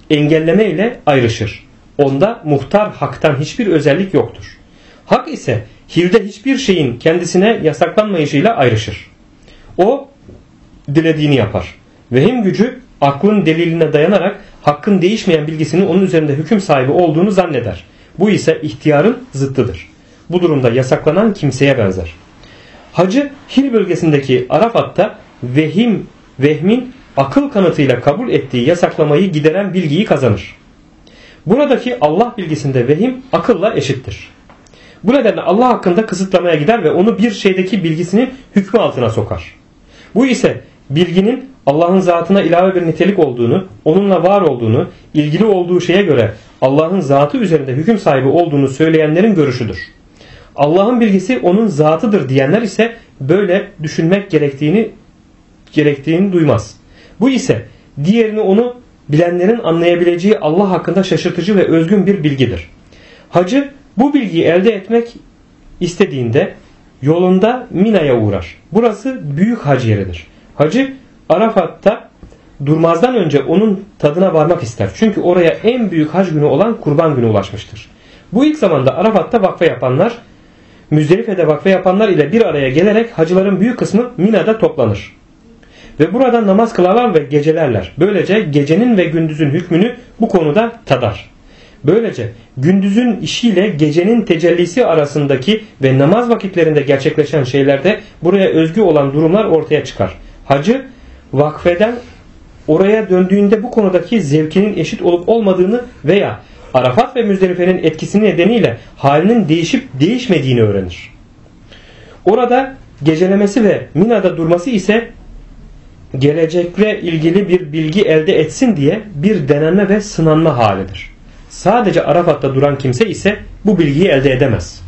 Speaker 1: engelleme ile ayrışır. Onda muhtar haktan hiçbir özellik yoktur. Hak ise hilde hiçbir şeyin kendisine yasaklanmayışıyla ayrışır. O dilediğini yapar. Vehim gücü aklın deliline dayanarak hakkın değişmeyen bilgisinin onun üzerinde hüküm sahibi olduğunu zanneder. Bu ise ihtiyarın zıttıdır. Bu durumda yasaklanan kimseye benzer. Hacı Hil bölgesindeki Arafat'ta vehmin akıl kanıtıyla kabul ettiği yasaklamayı gideren bilgiyi kazanır. Buradaki Allah bilgisinde vehim akılla eşittir. Bu nedenle Allah hakkında kısıtlamaya gider ve onu bir şeydeki bilgisini hükmü altına sokar. Bu ise bilginin Allah'ın zatına ilave bir nitelik olduğunu, onunla var olduğunu, ilgili olduğu şeye göre Allah'ın zatı üzerinde hüküm sahibi olduğunu söyleyenlerin görüşüdür. Allah'ın bilgisi onun zatıdır diyenler ise böyle düşünmek gerektiğini duymaz. Bu ise diğerini onu bilenlerin anlayabileceği Allah hakkında şaşırtıcı ve özgün bir bilgidir. Hacı bu bilgiyi elde etmek istediğinde yolunda Mina'ya uğrar. Burası büyük hac yeridir. Hacı Arafat'ta durmazdan önce onun tadına varmak ister. Çünkü oraya en büyük hac günü olan Kurban günü ulaşmıştır. Bu ilk zamanda Arafat'ta vakfe yapanlar, Müzdelife'de vakfe yapanlar ile bir araya gelerek hacıların büyük kısmı Mina'da toplanır. Ve burada namaz kılarlar ve gecelerler. Böylece gecenin ve gündüzün hükmünü bu konuda tadar. Böylece gündüzün işiyle gecenin tecellisi arasındaki ve namaz vakitlerinde gerçekleşen şeylerde buraya özgü olan durumlar ortaya çıkar. Hacı vakfeden oraya döndüğünde bu konudaki zevkinin eşit olup olmadığını veya Arafat ve Müzdelife'nin etkisi nedeniyle halinin değişip değişmediğini öğrenir. Orada gecelemesi ve Mina'da durması ise gelecekle ilgili bir bilgi elde etsin diye bir denenme ve sınanma halidir. Sadece Arafat'ta duran kimse ise bu bilgiyi elde edemez.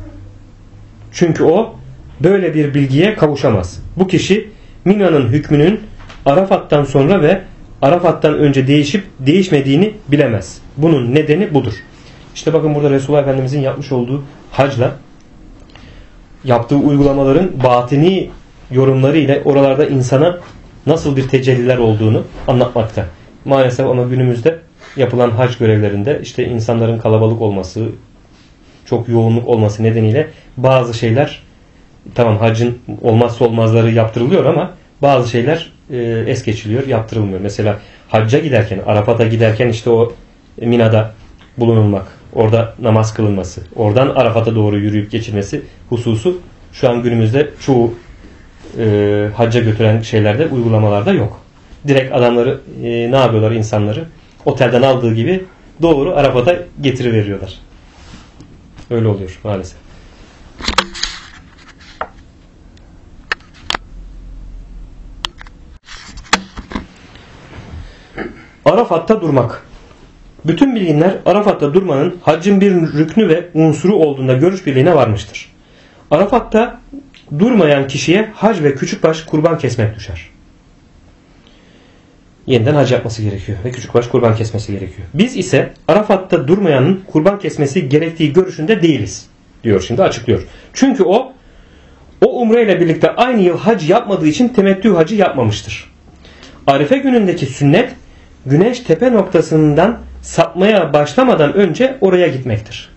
Speaker 1: Çünkü o böyle bir bilgiye kavuşamaz. Bu kişi Mina'nın hükmünün Arafat'tan sonra ve Arafat'tan önce değişip değişmediğini bilemez. Bunun nedeni budur. İşte bakın burada Resulullah Efendimizin yapmış olduğu hacla yaptığı uygulamaların batini yorumları ile oralarda insana nasıl bir tecelliler olduğunu anlatmakta. Maalesef ama günümüzde yapılan hac görevlerinde işte insanların kalabalık olması, çok yoğunluk olması nedeniyle bazı şeyler, tamam hacın olmazsa olmazları yaptırılıyor ama bazı şeyler es geçiliyor, yaptırılmıyor. Mesela hacca giderken, Arafat'a giderken işte o Mina'da bulunulmak, orada namaz kılınması, oradan Arafat'a doğru yürüyüp geçilmesi hususu şu an günümüzde çoğu hacca götüren şeylerde, uygulamalarda yok. Direkt adamları ne yapıyorlar, insanları otelden aldığı gibi doğru Arafat'a getiriveriyorlar. Öyle oluyor maalesef. Arafat'ta durmak. Bütün bilginler Arafat'ta durmanın haccın bir rüknü ve unsuru olduğunda görüş birliğine varmıştır. Arafat'ta durmayan kişiye hac ve küçükbaş kurban kesmek düşer. Yeniden hac yapması gerekiyor ve küçükbaş kurban kesmesi gerekiyor. Biz ise Arafat'ta durmayanın kurban kesmesi gerektiği görüşünde değiliz diyor, şimdi açıklıyor. Çünkü o umre ile birlikte aynı yıl hac yapmadığı için temettü hacı yapmamıştır. Arife günündeki sünnet güneş tepe noktasından sapmaya başlamadan önce oraya gitmektir.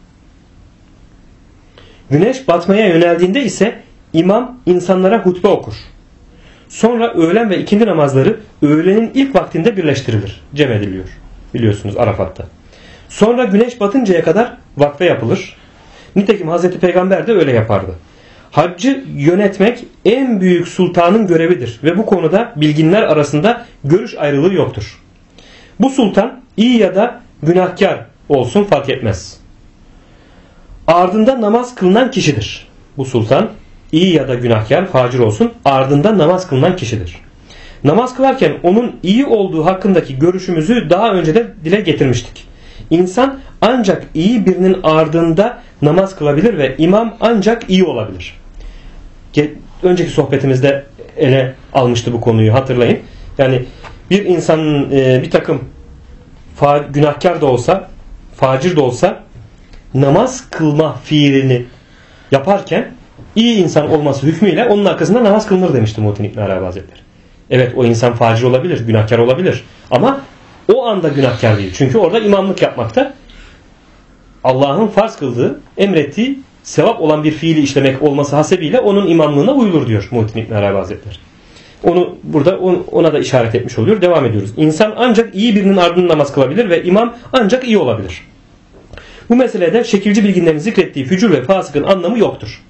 Speaker 1: Güneş batmaya yöneldiğinde ise imam insanlara hutbe okur. Sonra öğlen ve ikindi namazları öğlenin ilk vaktinde birleştirilir. Cem ediliyor. Biliyorsunuz Arafat'ta. Sonra güneş batıncaya kadar vakfe yapılır. Nitekim Hazreti Peygamber de öyle yapardı. Haccı yönetmek en büyük sultanın görevidir ve bu konuda bilginler arasında görüş ayrılığı yoktur. Bu sultan iyi ya da günahkar olsun fark etmez. Ardında namaz kılınan kişidir. Bu sultan iyi ya da günahkar, facir olsun, ardında namaz kılınan kişidir. Namaz kılarken onun iyi olduğu hakkındaki görüşümüzü daha önce de dile getirmiştik. İnsan ancak iyi birinin ardında namaz kılabilir ve imam ancak iyi olabilir. Önceki sohbetimizde ele almıştı bu konuyu, hatırlayın. Yani bir insanın bir takım günahkar da olsa, facir de olsa namaz kılma fiilini yaparken iyi insan olması hükmüyle onun arkasında namaz kılınır demişti Muhittin İbn Arabi Hazretleri. Evet, o insan facir olabilir, günahkar olabilir ama o anda günahkar değil. Çünkü orada imamlık yapmakta. Allah'ın farz kıldığı, emrettiği sevap olan bir fiili işlemek olması hasebiyle onun imamlığına uyulur diyor Muhittin İbn Arabi Hazretleri. Onu burada ona da işaret etmiş oluyor. Devam ediyoruz. İnsan ancak iyi birinin ardından namaz kılabilir ve imam ancak iyi olabilir. Bu meselede şekilci bilginlerin zikrettiği fücur ve fasıkın anlamı yoktur.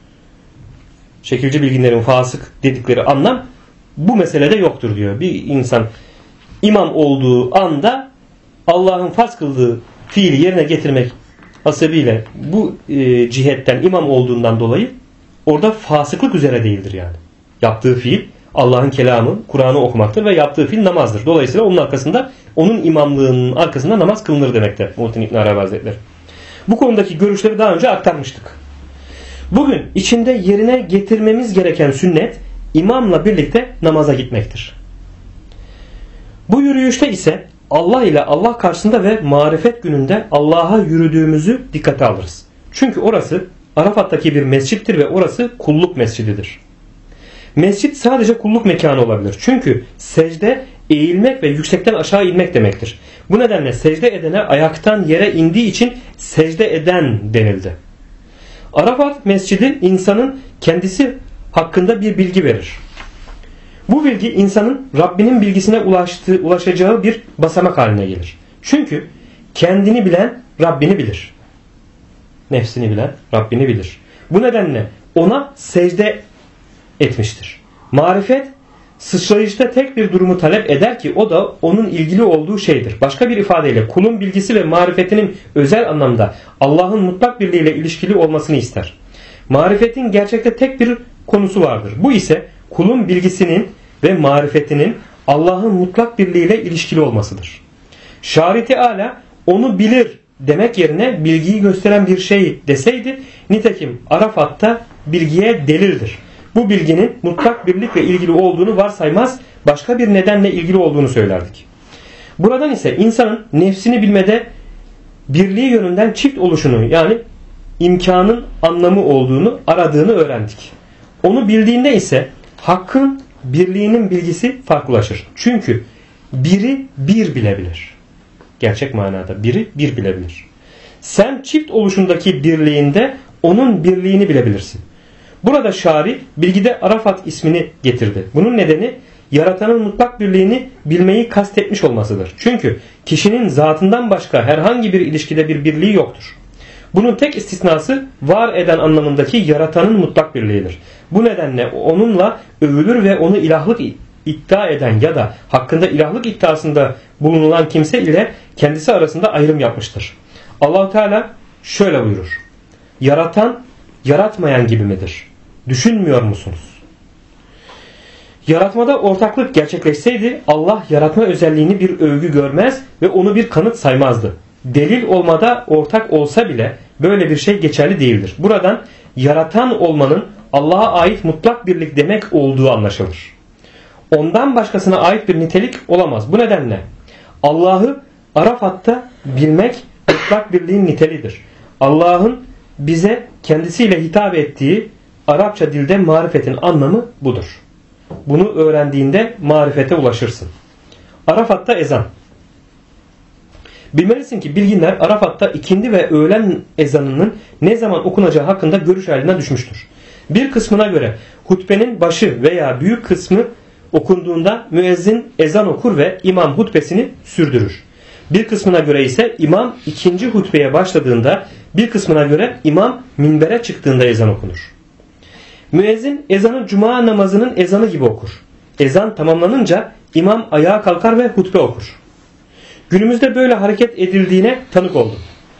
Speaker 1: Şekilci bilginlerin fasık dedikleri anlam bu meselede yoktur diyor. Bir insan imam olduğu anda Allah'ın farz kıldığı fiili yerine getirmek hasebiyle bu cihetten imam olduğundan dolayı orada fasıklık üzere değildir yani. Yaptığı fiil Allah'ın kelamı, Kur'an'ı okumaktır ve yaptığı fiil namazdır. Dolayısıyla onun arkasında, onun imamlığının arkasında namaz kılınır demektir Muhittin İbn Arabi Hazretleri. Bu konudaki görüşleri daha önce aktarmıştık. Bugün içinde yerine getirmemiz gereken sünnet imamla birlikte namaza gitmektir. Bu yürüyüşte ise Allah ile Allah karşısında ve marifet gününde Allah'a yürüdüğümüzü dikkate alırız. Çünkü orası Arafat'taki bir mescittir ve orası kulluk mescididir. Mescit sadece kulluk mekanı olabilir. Çünkü secde eğilmek ve yüksekten aşağı inmek demektir. Bu nedenle secde edene ayaktan yere indiği için secde eden denildi. Arafat mescidi insanın kendisi hakkında bir bilgi verir. Bu bilgi insanın Rabbinin bilgisine ulaşacağı bir basamak haline gelir. Çünkü kendini bilen Rabbini bilir. Nefsini bilen Rabbini bilir. Bu nedenle ona secde etmiştir. Marifet sıçrayışta tek bir durumu talep eder ki o da onun ilgili olduğu şeydir. Başka bir ifadeyle kulun bilgisi ve marifetinin özel anlamda Allah'ın mutlak birliğiyle ilişkili olmasını ister. Marifetin gerçekte tek bir konusu vardır. Bu ise kulun bilgisinin ve marifetinin Allah'ın mutlak birliğiyle ilişkili olmasıdır. Şari Teala onu bilir demek yerine bilgiyi gösteren bir şey deseydi, nitekim Arafat'ta bilgiye delildir. Bu bilginin mutlak birlikle ilgili olduğunu varsaymaz, başka bir nedenle ilgili olduğunu söylerdik. Buradan ise insanın nefsini bilmede birliği yönünden çift oluşunu, yani imkanın anlamı olduğunu aradığını öğrendik. Onu bildiğinde ise hakkın birliğinin bilgisi farklılaşır. Çünkü biri bir bilebilir. Gerçek manada biri bir bilebilir. Sen çift oluşundaki birliğinde onun birliğini bilebilirsin. Burada şari bilgide Arafat ismini getirdi. Bunun nedeni yaratanın mutlak birliğini bilmeyi kastetmiş olmasıdır. Çünkü kişinin zatından başka herhangi bir ilişkide bir birliği yoktur. Bunun tek istisnası var eden anlamındaki yaratanın mutlak birliğidir. Bu nedenle onunla övülür ve onu ilahlık iddia eden ya da hakkında ilahlık iddiasında bulunulan kimse ile kendisi arasında ayrım yapmıştır. Allah-u Teala şöyle buyurur: yaratan yaratmayan gibi midir? Düşünmüyor musunuz? Yaratmada ortaklık gerçekleşseydi Allah yaratma özelliğini bir övgü görmez ve onu bir kanıt saymazdı. Delil olmada ortak olsa bile böyle bir şey geçerli değildir. Buradan yaratan olmanın Allah'a ait mutlak birlik demek olduğu anlaşılır. Ondan başkasına ait bir nitelik olamaz. Bu nedenle Allah'ı Arafat'ta bilmek mutlak birliğin niteliğidir. Allah'ın bize kendisiyle hitap ettiği Arapça dilde marifetin anlamı budur. Bunu öğrendiğinde marifete ulaşırsın. Arafat'ta ezan. Bilmelisin ki bilginler Arafat'ta ikindi ve öğlen ezanının ne zaman okunacağı hakkında görüş haline düşmüştür. Bir kısmına göre hutbenin başı veya büyük kısmı okunduğunda müezzin ezan okur ve imam hutbesini sürdürür. Bir kısmına göre ise imam ikinci hutbeye başladığında, bir kısmına göre imam minbere çıktığında ezan okunur. Müezzin ezanı cuma namazının ezanı gibi okur. Ezan tamamlanınca imam ayağa kalkar ve hutbe okur. Günümüzde böyle hareket edildiğine tanık oldum.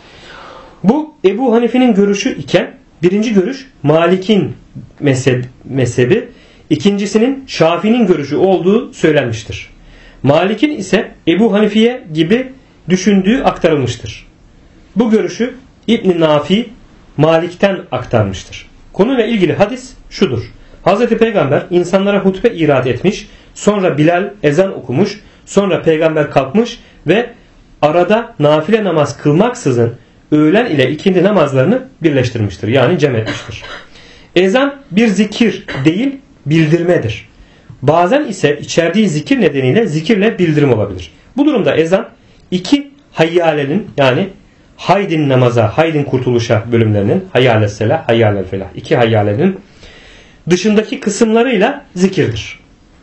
Speaker 1: Bu Ebu Hanife'nin görüşü iken birinci görüş Malik'in mezhebi, ikincisinin Şafii'nin görüşü olduğu söylenmiştir. Malik'in ise Ebu Hanifiye gibi düşündüğü aktarılmıştır. Bu görüşü İbn Nafi Malik'ten aktarmıştır. Konuyla ilgili hadis şudur: Hazreti Peygamber insanlara hutbe irad etmiş, sonra Bilal ezan okumuş, sonra Peygamber kalkmış ve arada nafile namaz kılmaksızın öğlen ile ikindi namazlarını birleştirmiştir. Yani cem etmiştir. Ezan bir zikir değil, bildirmedir. Bazen ise içerdiği zikir nedeniyle zikirle bildirim olabilir. Bu durumda ezan iki hayyalenin, yani haydin namaza, haydin kurtuluşa bölümlerinin, hayyâles selah, hayyâlel felah, iki hayyalenin dışındaki kısımlarıyla zikirdir.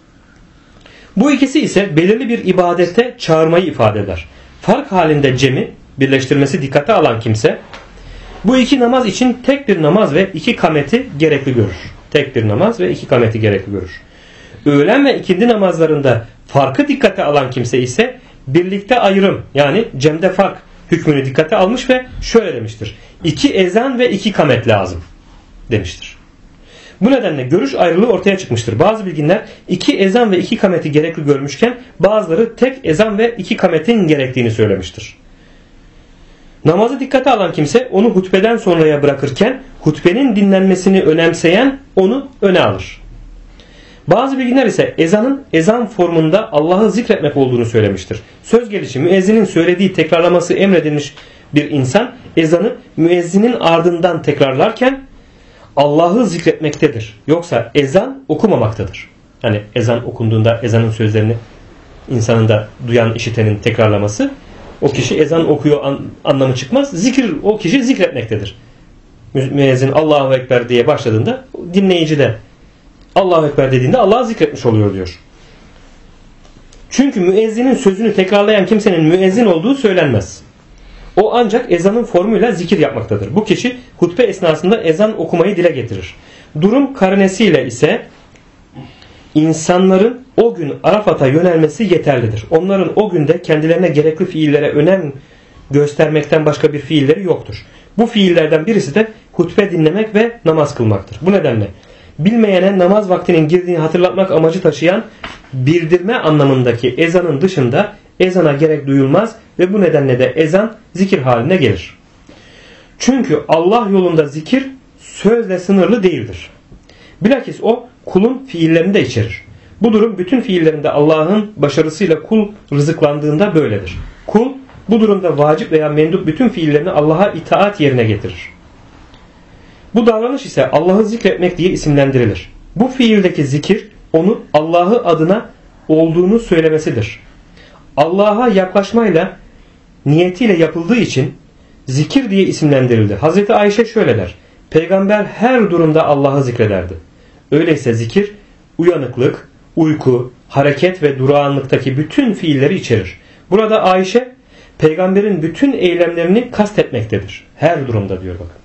Speaker 1: Bu ikisi ise belirli bir ibadete çağırmayı ifade eder. Fark halinde cemi, birleştirmesi dikkate alan kimse bu iki namaz için tek bir namaz ve iki kameti gerekli görür. Tek bir namaz ve iki kameti gerekli görür. Öğlen ve ikindi namazlarında farkı dikkate alan kimse ise birlikte ayrım, yani cemde fark hükmünü dikkate almış ve şöyle demiştir: İki ezan ve iki kamet lazım demiştir. Bu nedenle görüş ayrılığı ortaya çıkmıştır. Bazı bilginler iki ezan ve iki kameti gerekli görmüşken bazıları tek ezan ve iki kametin gerektiğini söylemiştir. Namazı dikkate alan kimse onu hutbeden sonraya bırakırken hutbenin dinlenmesini önemseyen onu öne alır. Bazı bilginler ise ezanın ezan formunda Allah'ı zikretmek olduğunu söylemiştir. Söz gelişi müezzinin söylediği tekrarlaması emredilmiş bir insan ezanı müezzinin ardından tekrarlarken Allah'ı zikretmektedir. Yoksa ezan okumamaktadır. Hani ezan okunduğunda ezanın sözlerini insanın da duyan, işitenin tekrarlaması, o kişi ezan okuyor anlamı çıkmaz. Zikir, o kişi zikretmektedir. Müezzin Allahu Ekber diye başladığında dinleyici de Allahu Ekber dediğinde Allah'ı zikretmiş oluyor diyor. Çünkü müezzinin sözünü tekrarlayan kimsenin müezzin olduğu söylenmez. O ancak ezanın formuyla zikir yapmaktadır. Bu kişi hutbe esnasında ezan okumayı dile getirir. Durum karinesiyle ise insanların o gün Arafat'a yönelmesi yeterlidir. Onların o günde kendilerine gerekli fiillere önem göstermekten başka bir fiilleri yoktur. Bu fiillerden birisi de hutbe dinlemek ve namaz kılmaktır. Bu nedenle bilmeyene namaz vaktinin girdiğini hatırlatmak amacı taşıyan bildirme anlamındaki ezanın dışında ezana gerek duyulmaz ve bu nedenle de ezan zikir haline gelir. Çünkü Allah yolunda zikir sözle sınırlı değildir. Bilakis o kulun fiillerini de içerir. Bu durum bütün fiillerinde Allah'ın başarısıyla kul rızıklandığında böyledir. Kul bu durumda vacip veya mendup bütün fiillerini Allah'a itaat yerine getirir. Bu davranış ise Allah'ı zikretmek diye isimlendirilir. Bu fiildeki zikir onu Allah'ı adına olduğunu söylemesidir. Allah'a yaklaşmayla niyetiyle yapıldığı için zikir diye isimlendirildi. Hazreti Ayşe şöyle der: Peygamber her durumda Allah'ı zikrederdi. Öyleyse zikir uyanıklık, uyku, hareket ve durağanlıktaki bütün fiilleri içerir. Burada Ayşe peygamberin bütün eylemlerini kastetmektedir. Her durumda diyor bakın.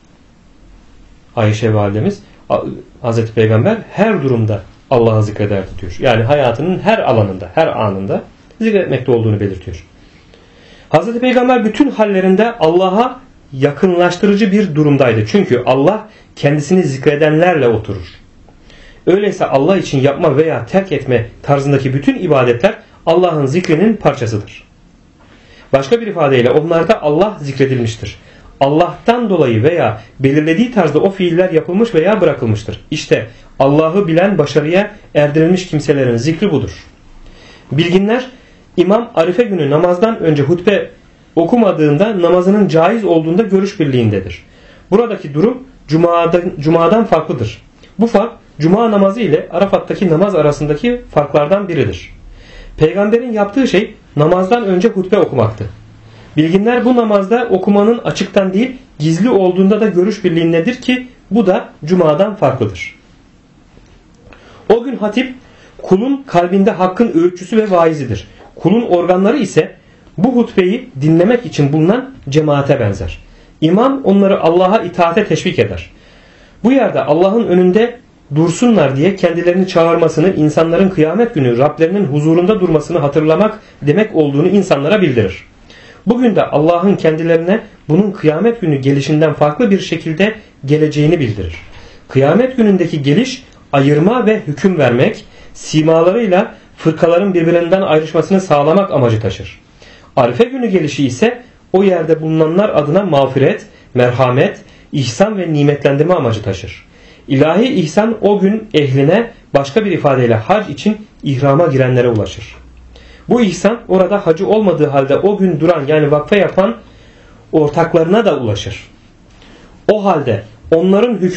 Speaker 1: Ayşe validemiz Hazreti Peygamber her durumda Allah'ı zikrederdi diyor. Yani hayatının her alanında, her anında zikretmekte olduğunu belirtiyor. Hazreti Peygamber bütün hallerinde Allah'a yakınlaştırıcı bir durumdaydı. Çünkü Allah kendisini zikredenlerle oturur. Öyleyse Allah için yapma veya terk etme tarzındaki bütün ibadetler Allah'ın zikrinin parçasıdır. Başka bir ifadeyle onlarda Allah zikredilmiştir. Allah'tan dolayı veya belirlediği tarzda o fiiller yapılmış veya bırakılmıştır. İşte Allah'ı bilen başarıya erdirilmiş kimselerin zikri budur. Bilginler İmam Arife günü namazdan önce hutbe okumadığında namazının caiz olduğunda görüş birliğindedir. Buradaki durum Cuma'dan farklıdır. Bu fark Cuma namazı ile Arafat'taki namaz arasındaki farklardan biridir. Peygamberin yaptığı şey namazdan önce hutbe okumaktı. Bilginler bu namazda okumanın açıktan değil gizli olduğunda da görüş birliğindedir ki bu da Cuma'dan farklıdır. O gün hatip kulun kalbinde hakkın öğütçüsü ve vaizidir. Kulun organları ise bu hutbeyi dinlemek için bulunan cemaate benzer. İmam onları Allah'a itaate teşvik eder. Bu yerde Allah'ın önünde dursunlar diye kendilerini çağırmasını, insanların kıyamet günü Rablerinin huzurunda durmasını hatırlamak demek olduğunu insanlara bildirir. Bugün de Allah'ın kendilerine bunun kıyamet günü gelişinden farklı bir şekilde geleceğini bildirir. Kıyamet günündeki geliş ayırma ve hüküm vermek, simalarıyla fırkaların birbirinden ayrışmasını sağlamak amacı taşır. Arife günü gelişi ise o yerde bulunanlar adına mağfiret, merhamet, ihsan ve nimetlendirme amacı taşır. İlahi ihsan o gün ehline, başka bir ifadeyle hac için ihrama girenlere ulaşır. Bu ihsan orada hacı olmadığı halde o gün duran yani vakfe yapan ortaklarına da ulaşır. O halde onların hükmü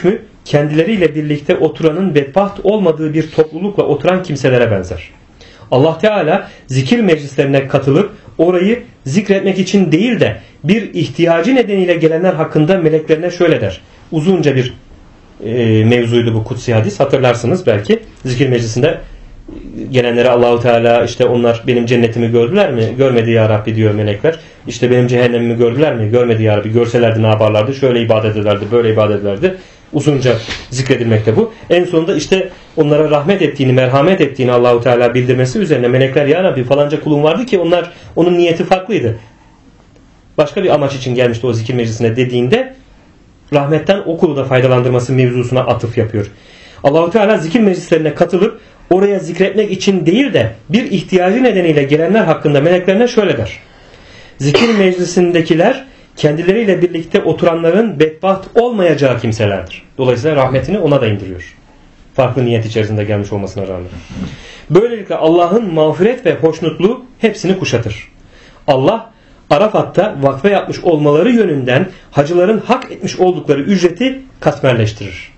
Speaker 1: kendileriyle birlikte oturanın bedbaht olmadığı bir toplulukla oturan kimselere benzer. Allah Teala zikir meclislerine katılıp orayı zikretmek için değil de bir ihtiyacı nedeniyle gelenler hakkında meleklerine şöyle der. Uzunca bir mevzuydu bu kutsi hadis. Hatırlarsınız belki. Zikir meclisinde gelenlere Allahu Teala işte onlar benim cennetimi gördüler mi? Görmedi ya Rabbi diyor melekler. İşte benim cehennemimi gördüler mi? Görmedi ya Rabbi. Görselerdi ne yaparlardı? Şöyle ibadet ederlerdi, böyle ibadet ederlerdi. Uzunca zikredilmekte bu. En sonunda işte onlara rahmet ettiğini, merhamet ettiğini Allahu Teala bildirmesi üzerine melekler ya Rabbi falanca kulum vardı ki onun niyeti farklıydı. Başka bir amaç için gelmişti o zikir meclisine dediğinde rahmetten o kulu da faydalandırması mevzusuna atıf yapıyor. Allahu Teala zikir meclislerine katılıp oraya zikretmek için değil de bir ihtiyacı nedeniyle gelenler hakkında meleklerine şöyle der. Zikir meclisindekiler kendileriyle birlikte oturanların bedbaht olmayacağı kimselerdir. Dolayısıyla rahmetini ona da indiriyor. Farklı niyet içerisinde gelmiş olmasına rağmen. Böylelikle Allah'ın mağfiret ve hoşnutluğu hepsini kuşatır. Allah Arafat'ta vakfe yapmış olmaları yönünden hacıların hak etmiş oldukları ücreti katmerleştirir.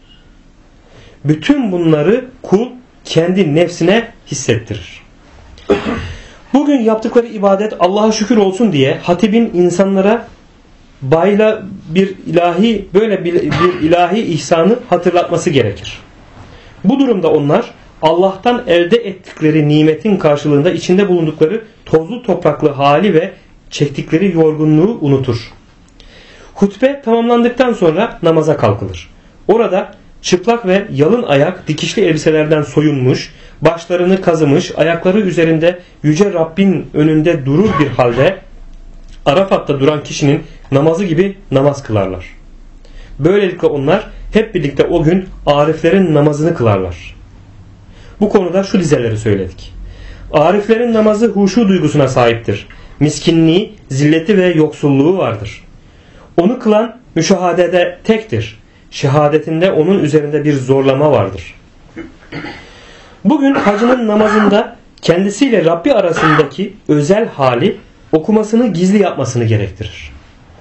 Speaker 1: Bütün bunları kul kendi nefsine hissettirir. Bugün yaptıkları ibadet Allah'a şükür olsun diye hatibin insanlara bayla bir ilahi ihsanı hatırlatması gerekir. Bu durumda onlar Allah'tan elde ettikleri nimetin karşılığında içinde bulundukları tozlu topraklı hali ve çektikleri yorgunluğu unutur. Hutbe tamamlandıktan sonra namaza kalkılır. Orada çıplak ve yalın ayak dikişli elbiselerden soyunmuş, başlarını kazımış, ayakları üzerinde yüce Rabbin önünde durur bir halde Arafat'ta duran kişinin namazı gibi namaz kılarlar. Böylelikle onlar hep birlikte o gün ariflerin namazını kılarlar. Bu konuda şu dizeleri söyledik. Ariflerin namazı huşu duygusuna sahiptir. Miskinliği, zilleti ve yoksulluğu vardır. Onu kılan müşahadede tektir. Şehadetinde onun üzerinde bir zorlama vardır. Bugün hacının namazında kendisiyle Rabbi arasındaki özel hali okumasını gizli yapmasını gerektirir.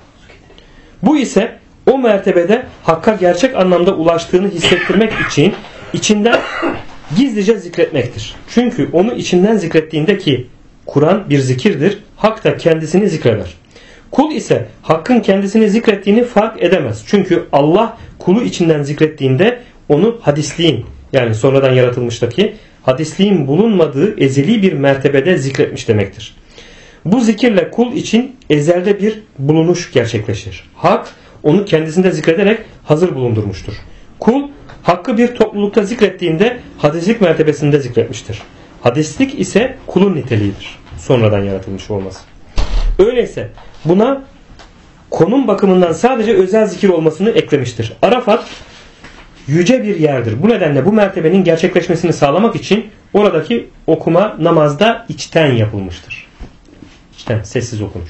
Speaker 1: Bu ise o mertebede Hakk'a gerçek anlamda ulaştığını hissettirmek için içinden gizlice zikretmektir. Çünkü onu içinden zikrettiğinde ki Kur'an bir zikirdir, Hak da kendisini zikreder. Kul ise Hakk'ın kendisini zikrettiğini fark edemez. Çünkü Allah kulu içinden zikrettiğinde onu hadisliğin yani sonradan yaratılmıştaki hadisliğin bulunmadığı ezeli bir mertebede zikretmiş demektir. Bu zikirle kul için ezelde bir bulunuş gerçekleşir. Hak onu kendisinde zikrederek hazır bulundurmuştur. Kul Hakk'ı bir toplulukta zikrettiğinde hadislik mertebesinde zikretmiştir. Hadislik ise kulun niteliğidir. Sonradan yaratılmış olması. Öyleyse buna konum bakımından sadece özel zikir olmasını eklemiştir. Arafat yüce bir yerdir. Bu nedenle bu mertebenin gerçekleşmesini sağlamak için oradaki okuma namazda içten yapılmıştır. İçten, sessiz okunur.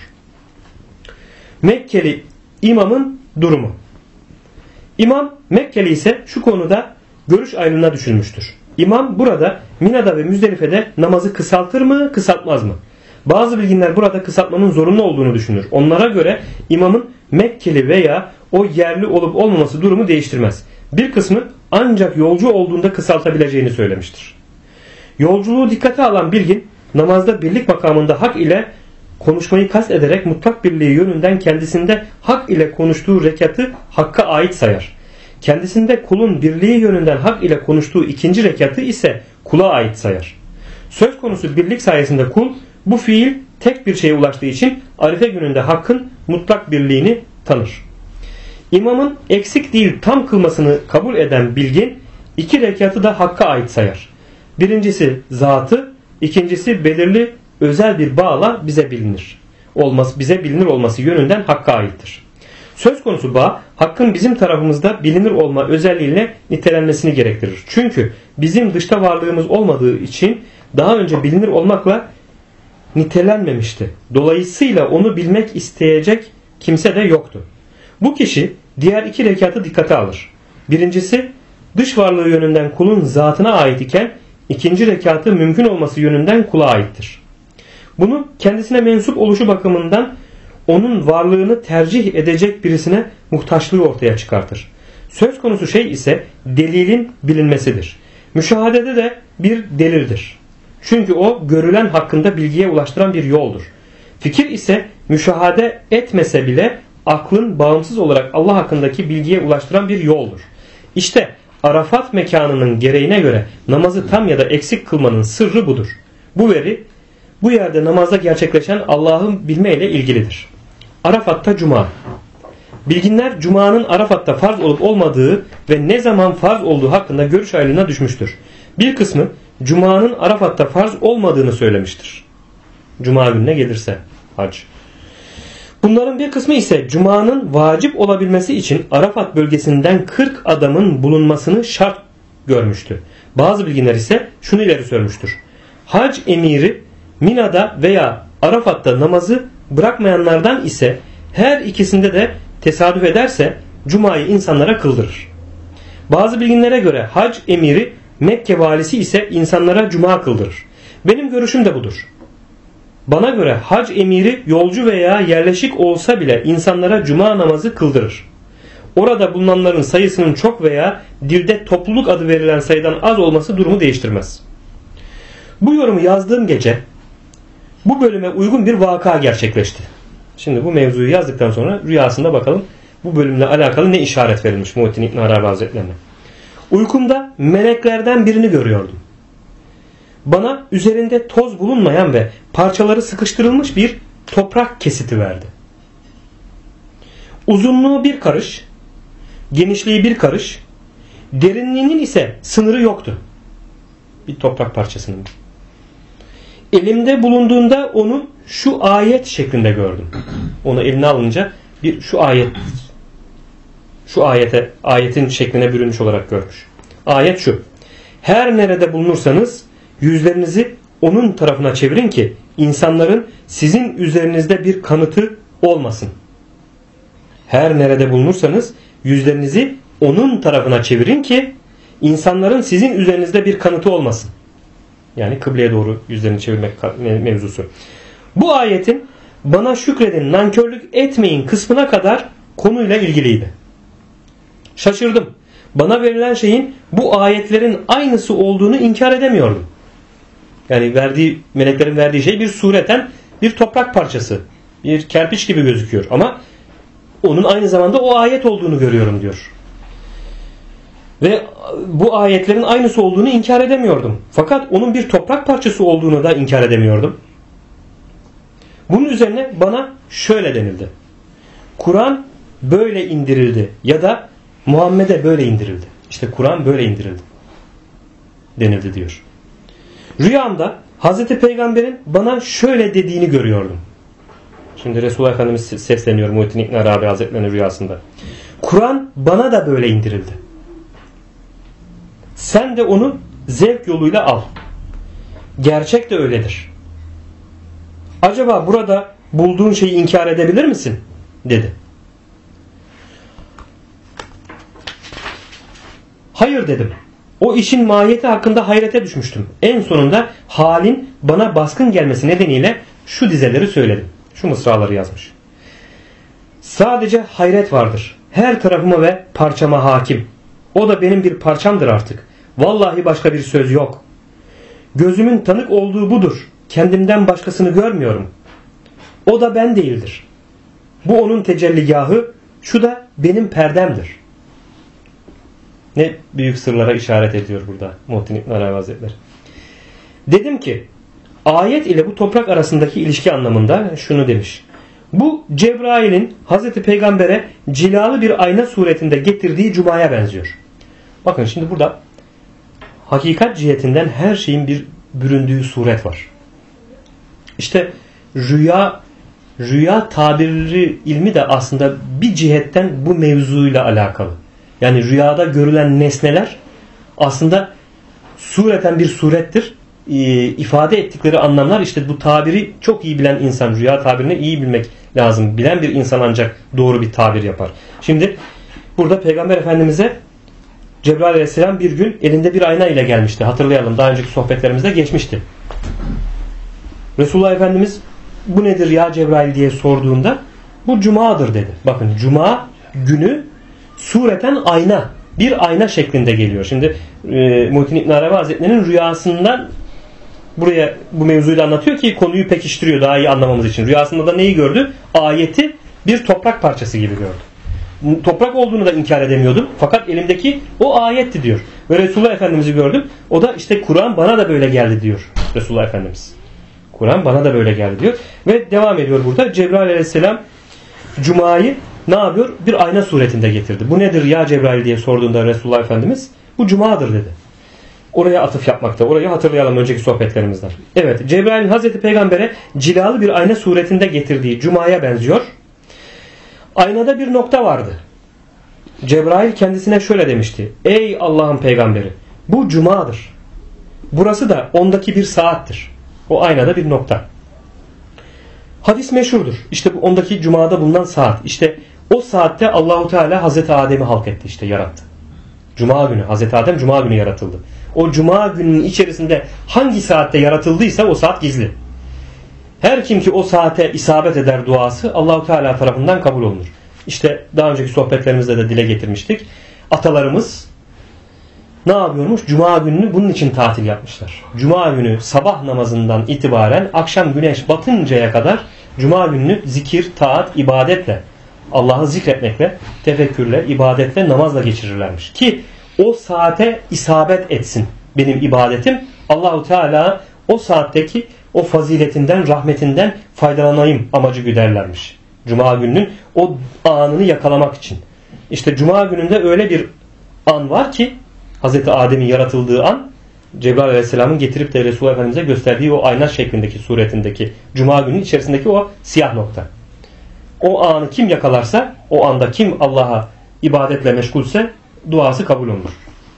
Speaker 1: Mekkeli imamın durumu. İmam Mekkeli ise şu konuda görüş ayrılığına düşülmüştür. İmam burada Mina'da ve Müzdelife'de namazı kısaltır mı, kısaltmaz mı? Bazı bilginler burada kısaltmanın zorunlu olduğunu düşünür. Onlara göre imamın Mekkeli veya o yerli olup olmaması durumu değiştirmez. Bir kısmı ancak yolcu olduğunda kısaltabileceğini söylemiştir. Yolculuğu dikkate alan bilgin namazda birlik makamında hak ile konuşmayı kast ederek mutlak birliği yönünden kendisinde hak ile konuştuğu rekatı Hakk'a ait sayar. Kendisinde kulun birliği yönünden hak ile konuştuğu ikinci rekatı ise kula ait sayar. Söz konusu birlik sayesinde kul bu fiil tek bir şeye ulaştığı için Arife gününde Hakk'ın mutlak birliğini tanır. İmamın eksik değil tam kılmasını kabul eden bilgin iki rekatı da Hakk'a ait sayar. Birincisi zatı, ikincisi belirli özel bir bağla bize bilinir olması yönünden Hakk'a aittir. Söz konusu bağ Hakk'ın bizim tarafımızda bilinir olma özelliğiyle nitelenmesini gerektirir. Çünkü bizim dışta varlığımız olmadığı için daha önce bilinir olmakla nitelenmemişti. Dolayısıyla onu bilmek isteyecek kimse de yoktu. Bu kişi diğer iki rekatı dikkate alır. Birincisi dış varlığı yönünden kulun zatına ait iken ikinci rekatı mümkün olması yönünden kula aittir. Bunu kendisine mensup oluşu bakımından onun varlığını tercih edecek birisine muhtaçlığı ortaya çıkartır. Söz konusu şey ise delilin bilinmesidir. Müşahadede de bir delildir. Çünkü o görülen hakkında bilgiye ulaştıran bir yoldur. Fikir ise müşahade etmese bile aklın bağımsız olarak Allah hakkındaki bilgiye ulaştıran bir yoldur. İşte Arafat mekanının gereğine göre namazı tam ya da eksik kılmanın sırrı budur. Bu veri bu yerde namazda gerçekleşen Allah'ın bilme ile ilgilidir. Arafat'ta Cuma. Bilginler Cuma'nın Arafat'ta farz olup olmadığı ve ne zaman farz olduğu hakkında görüş ayrılığına düşmüştür. Bir kısmı Cuma'nın Arafat'ta farz olmadığını söylemiştir. Cuma gününe gelirse hac. Bunların bir kısmı ise Cuma'nın vacip olabilmesi için Arafat bölgesinden 40 adamın bulunmasını şart görmüştü. Bazı bilginler ise şunu ileri sürmüştür. Hac emiri Mina'da veya Arafat'ta namazı bırakmayanlardan ise her ikisinde de tesadüf ederse Cuma'yı insanlara kıldırır. Bazı bilginlere göre hac emiri Mekke valisi ise insanlara Cuma kıldırır. Benim görüşüm de budur. Bana göre hac emiri yolcu veya yerleşik olsa bile insanlara Cuma namazı kıldırır. Orada bulunanların sayısının çok veya dilde topluluk adı verilen sayıdan az olması durumu değiştirmez. Bu yorumu yazdığım gece bu bölüme uygun bir vaka gerçekleşti. Şimdi bu mevzuyu yazdıktan sonra rüyasında bakalım bu bölümle alakalı ne işaret verilmiş Muhittin İbn Arabi Hazretlerine. Uykumda meleklerden birini görüyordum. Bana üzerinde toz bulunmayan ve parçaları sıkıştırılmış bir toprak kesiti verdi. Uzunluğu bir karış, genişliği bir karış, derinliğinin ise sınırı yoktu. Bir toprak parçasının. Elimde bulunduğunda onu şu ayet şeklinde gördüm. Onu eline alınca ayetin şekline bürünmüş olarak görmüş. Ayet şu. Her nerede bulunursanız yüzlerinizi onun tarafına çevirin ki insanların sizin üzerinizde bir kanıtı olmasın. Her nerede bulunursanız yüzlerinizi onun tarafına çevirin ki insanların sizin üzerinizde bir kanıtı olmasın. Yani kıbleye doğru yüzlerini çevirmek mevzusu. Bu ayetin bana şükredin, nankörlük etmeyin kısmına kadar konuyla ilgiliydi. Şaşırdım. Bana verilen şeyin bu ayetlerin aynısı olduğunu inkar edemiyordum. Yani meleklerin verdiği şey bir sureten bir toprak parçası. Bir kerpiç gibi gözüküyor ama onun aynı zamanda o ayet olduğunu görüyorum diyor. Ve bu ayetlerin aynısı olduğunu inkar edemiyordum. Fakat onun bir toprak parçası olduğunu da inkar edemiyordum. Bunun üzerine bana şöyle denildi. Kur'an böyle indirildi ya da Muhammed'e böyle indirildi. İşte Kur'an böyle indirildi denildi diyor. Rüyamda Hazreti Peygamber'in bana şöyle dediğini görüyordum. Şimdi Resulullah Efendimiz sesleniyor Muhittin İbn Arabi Hazretleri'nin rüyasında. Kur'an bana da böyle indirildi. Sen de onu zevk yoluyla al. Gerçek de öyledir. Acaba burada bulduğun şeyi inkar edebilir misin? Dedi. Hayır dedim. O işin mahiyeti hakkında hayrete düşmüştüm. En sonunda halin bana baskın gelmesi nedeniyle şu dizeleri söyledim. Şu mısraları yazmış. Sadece hayret vardır. Her tarafıma ve parçama hakim. O da benim bir parçamdır artık. Vallahi başka bir söz yok. Gözümün tanık olduğu budur. Kendimden başkasını görmüyorum. O da ben değildir. Bu onun tecelligahı, şu da benim perdemdir. Ne büyük sırlara işaret ediyor burada Muhittin İbn Arabi Hazretleri. Dedim ki ayet ile bu toprak arasındaki ilişki anlamında şunu demiş. Bu Cebrail'in Hazreti Peygamber'e cilalı bir ayna suretinde getirdiği Cuma'ya benziyor. Bakın şimdi burada hakikat cihetinden her şeyin bir büründüğü suret var. İşte rüya tabiri ilmi de aslında bir cihetten bu mevzuyla alakalı. Yani rüyada görülen nesneler aslında sureten bir surettir. İfade ettikleri anlamlar işte bu tabiri çok iyi bilen insan, rüya tabirini iyi bilmek lazım. Bilen bir insan ancak doğru bir tabir yapar. Şimdi burada Peygamber Efendimiz'e Cebrail Aleyhisselam bir gün elinde bir ayna ile gelmişti. Hatırlayalım, daha önceki sohbetlerimizde geçmişti. Resulullah Efendimiz bu nedir ya Cebrail diye sorduğunda bu Cuma'dır dedi. Bakın Cuma günü sureten ayna. Bir ayna şeklinde geliyor. Şimdi Muhittin İbn Arabi Hazretleri'nin rüyasından buraya bu mevzuyu da anlatıyor ki konuyu pekiştiriyor daha iyi anlamamız için. Rüyasında da neyi gördü? Ayeti bir toprak parçası gibi gördü. Toprak olduğunu da inkar edemiyordum. Fakat elimdeki o ayetti diyor. Ve Resulullah Efendimiz'i gördüm. O da işte Kur'an bana da böyle geldi diyor Resulullah Efendimiz. Kur'an bana da böyle geldi diyor. Ve devam ediyor burada. Cebrail Aleyhisselam Cuma'yı ne yapıyor? Bir ayna suretinde getirdi. Bu nedir ya Cebrail diye sorduğunda Resulullah Efendimiz bu Cuma'dır dedi. Oraya atıf yapmakta. Orayı hatırlayalım önceki sohbetlerimizden. Evet, Cebrail'in Hazreti Peygamber'e cilalı bir ayna suretinde getirdiği Cuma'ya benziyor. Aynada bir nokta vardı. Cebrail kendisine şöyle demişti. Ey Allah'ın peygamberi, bu Cuma'dır. Burası da ondaki bir saattir. O aynada bir nokta. Hadis meşhurdur. İşte bu ondaki Cuma'da bulunan saat. İşte o saatte Allahu Teala Hazreti Adem'i halk etti, işte yarattı. Cuma günü. Hazreti Adem Cuma günü yaratıldı. O Cuma gününün içerisinde hangi saatte yaratıldıysa o saat gizli. Her kim ki o saate isabet eder duası Allahu Teala tarafından kabul olunur. İşte daha önceki sohbetlerimizde de dile getirmiştik. Atalarımız ne yapıyormuş? Cuma gününü bunun için tatil yapmışlar. Cuma günü sabah namazından itibaren akşam güneş batıncaya kadar Cuma gününü zikir, taat, ibadetle, Allah'ı zikretmekle, tefekkürle, ibadetle, namazla geçirirlermiş. Ki o saate isabet etsin benim ibadetim. Allahu Teala o saatteki o faziletinden, rahmetinden faydalanayım amacı güderlermiş. Cuma gününün o anını yakalamak için. İşte Cuma gününde öyle bir an var ki Hazreti Adem'in yaratıldığı an, Cebrail Aleyhisselam'ın getirip de Resulullah Efendimiz'e gösterdiği o ayna şeklindeki suretindeki Cuma günü içerisindeki o siyah nokta. O anı kim yakalarsa, o anda kim Allah'a ibadetle meşgulse duası kabul olunur.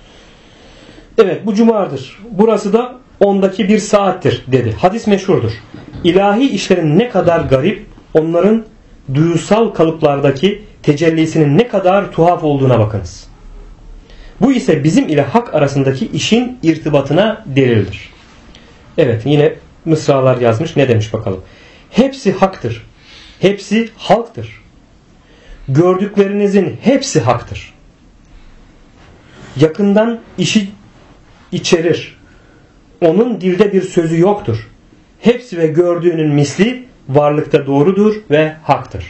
Speaker 1: Evet, bu Cuma'dır. Burası da ondaki bir saattir dedi. Hadis meşhurdur. İlahi işlerin ne kadar garip, onların duyusal kalıplardaki tecellisinin ne kadar tuhaf olduğuna bakınız. Bu ise bizim ile hak arasındaki işin irtibatına delildir. Evet, yine mısralar yazmış. Ne demiş bakalım. Hepsi haktır. Hepsi halktır. Gördüklerinizin hepsi haktır. Yakından işi içerir. Onun dilde bir sözü yoktur. Hepsi ve gördüğünün misli varlıkta doğrudur ve haktır.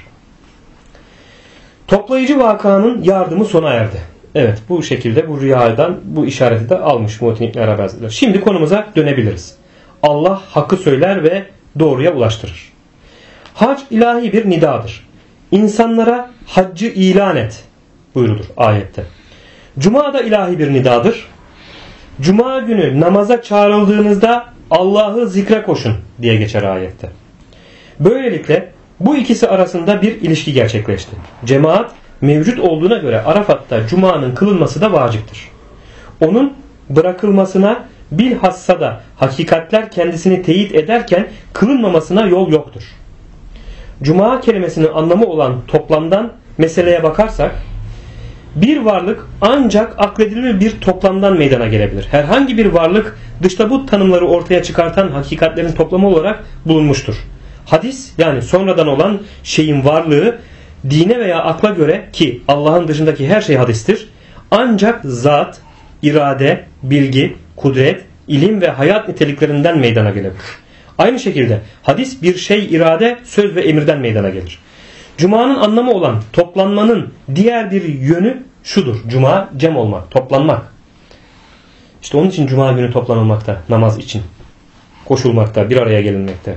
Speaker 1: Toplayıcı vakanın yardımı sona erdi. Evet, bu şekilde bu rüyadan bu işareti de almış Muhittin İbn Arabi Hazretleri. Şimdi konumuza dönebiliriz. Allah hakkı söyler ve doğruya ulaştırır. Hac ilahi bir nidadır. İnsanlara haccı ilan et buyurulur ayette. Cuma da ilahi bir nidadır. Cuma günü namaza çağrıldığınızda Allah'ı zikre koşun diye geçer ayette. Böylelikle bu ikisi arasında bir ilişki gerçekleşti. Cemaat mevcut olduğuna göre Arafat'ta Cuma'nın kılınması da vaciptir. Onun bırakılmasına bilhassa da hakikatler kendisini teyit ederken kılınmamasına yol yoktur. Cuma kelimesinin anlamı olan toplamdan meseleye bakarsak, bir varlık ancak akledilir bir toplamdan meydana gelebilir. Herhangi bir varlık dışta bu tanımları ortaya çıkartan hakikatlerin toplamı olarak bulunmuştur. Hadis, yani sonradan olan şeyin varlığı dine veya akla göre, ki Allah'ın dışındaki her şey hadistir, ancak zat, irade, bilgi, kudret, ilim ve hayat niteliklerinden meydana gelebilir. Aynı şekilde hadis bir şey, irade, söz ve emirden meydana gelir. Cuma'nın anlamı olan toplanmanın diğer bir yönü şudur. Cuma cem olmak, toplanmak. İşte onun için Cuma günü toplanılmakta, namaz için koşulmakta, bir araya gelinmekte.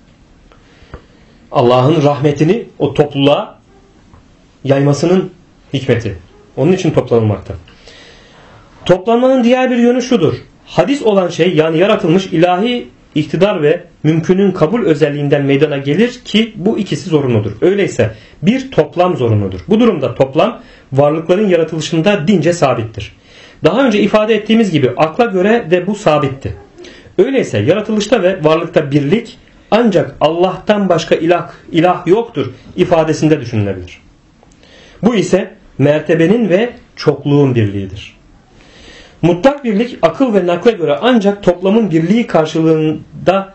Speaker 1: Allah'ın rahmetini o topluluğa yaymasının hikmeti. Onun için toplanılmakta. Toplanmanın diğer bir yönü şudur. Hadis olan şey, yani yaratılmış ilahi iktidar ve mümkünün kabul özelliğinden meydana gelir ki bu ikisi zorunludur. Öyleyse bir toplam zorunludur. Bu durumda toplam varlıkların yaratılışında dince sabittir. Daha önce ifade ettiğimiz gibi akla göre de bu sabitti. Öyleyse yaratılışta ve varlıkta birlik ancak Allah'tan başka ilah yoktur ifadesinde düşünülebilir. Bu ise mertebenin ve çokluğun birliğidir. Mutlak birlik akıl ve nakle göre ancak toplamın birliği karşılığında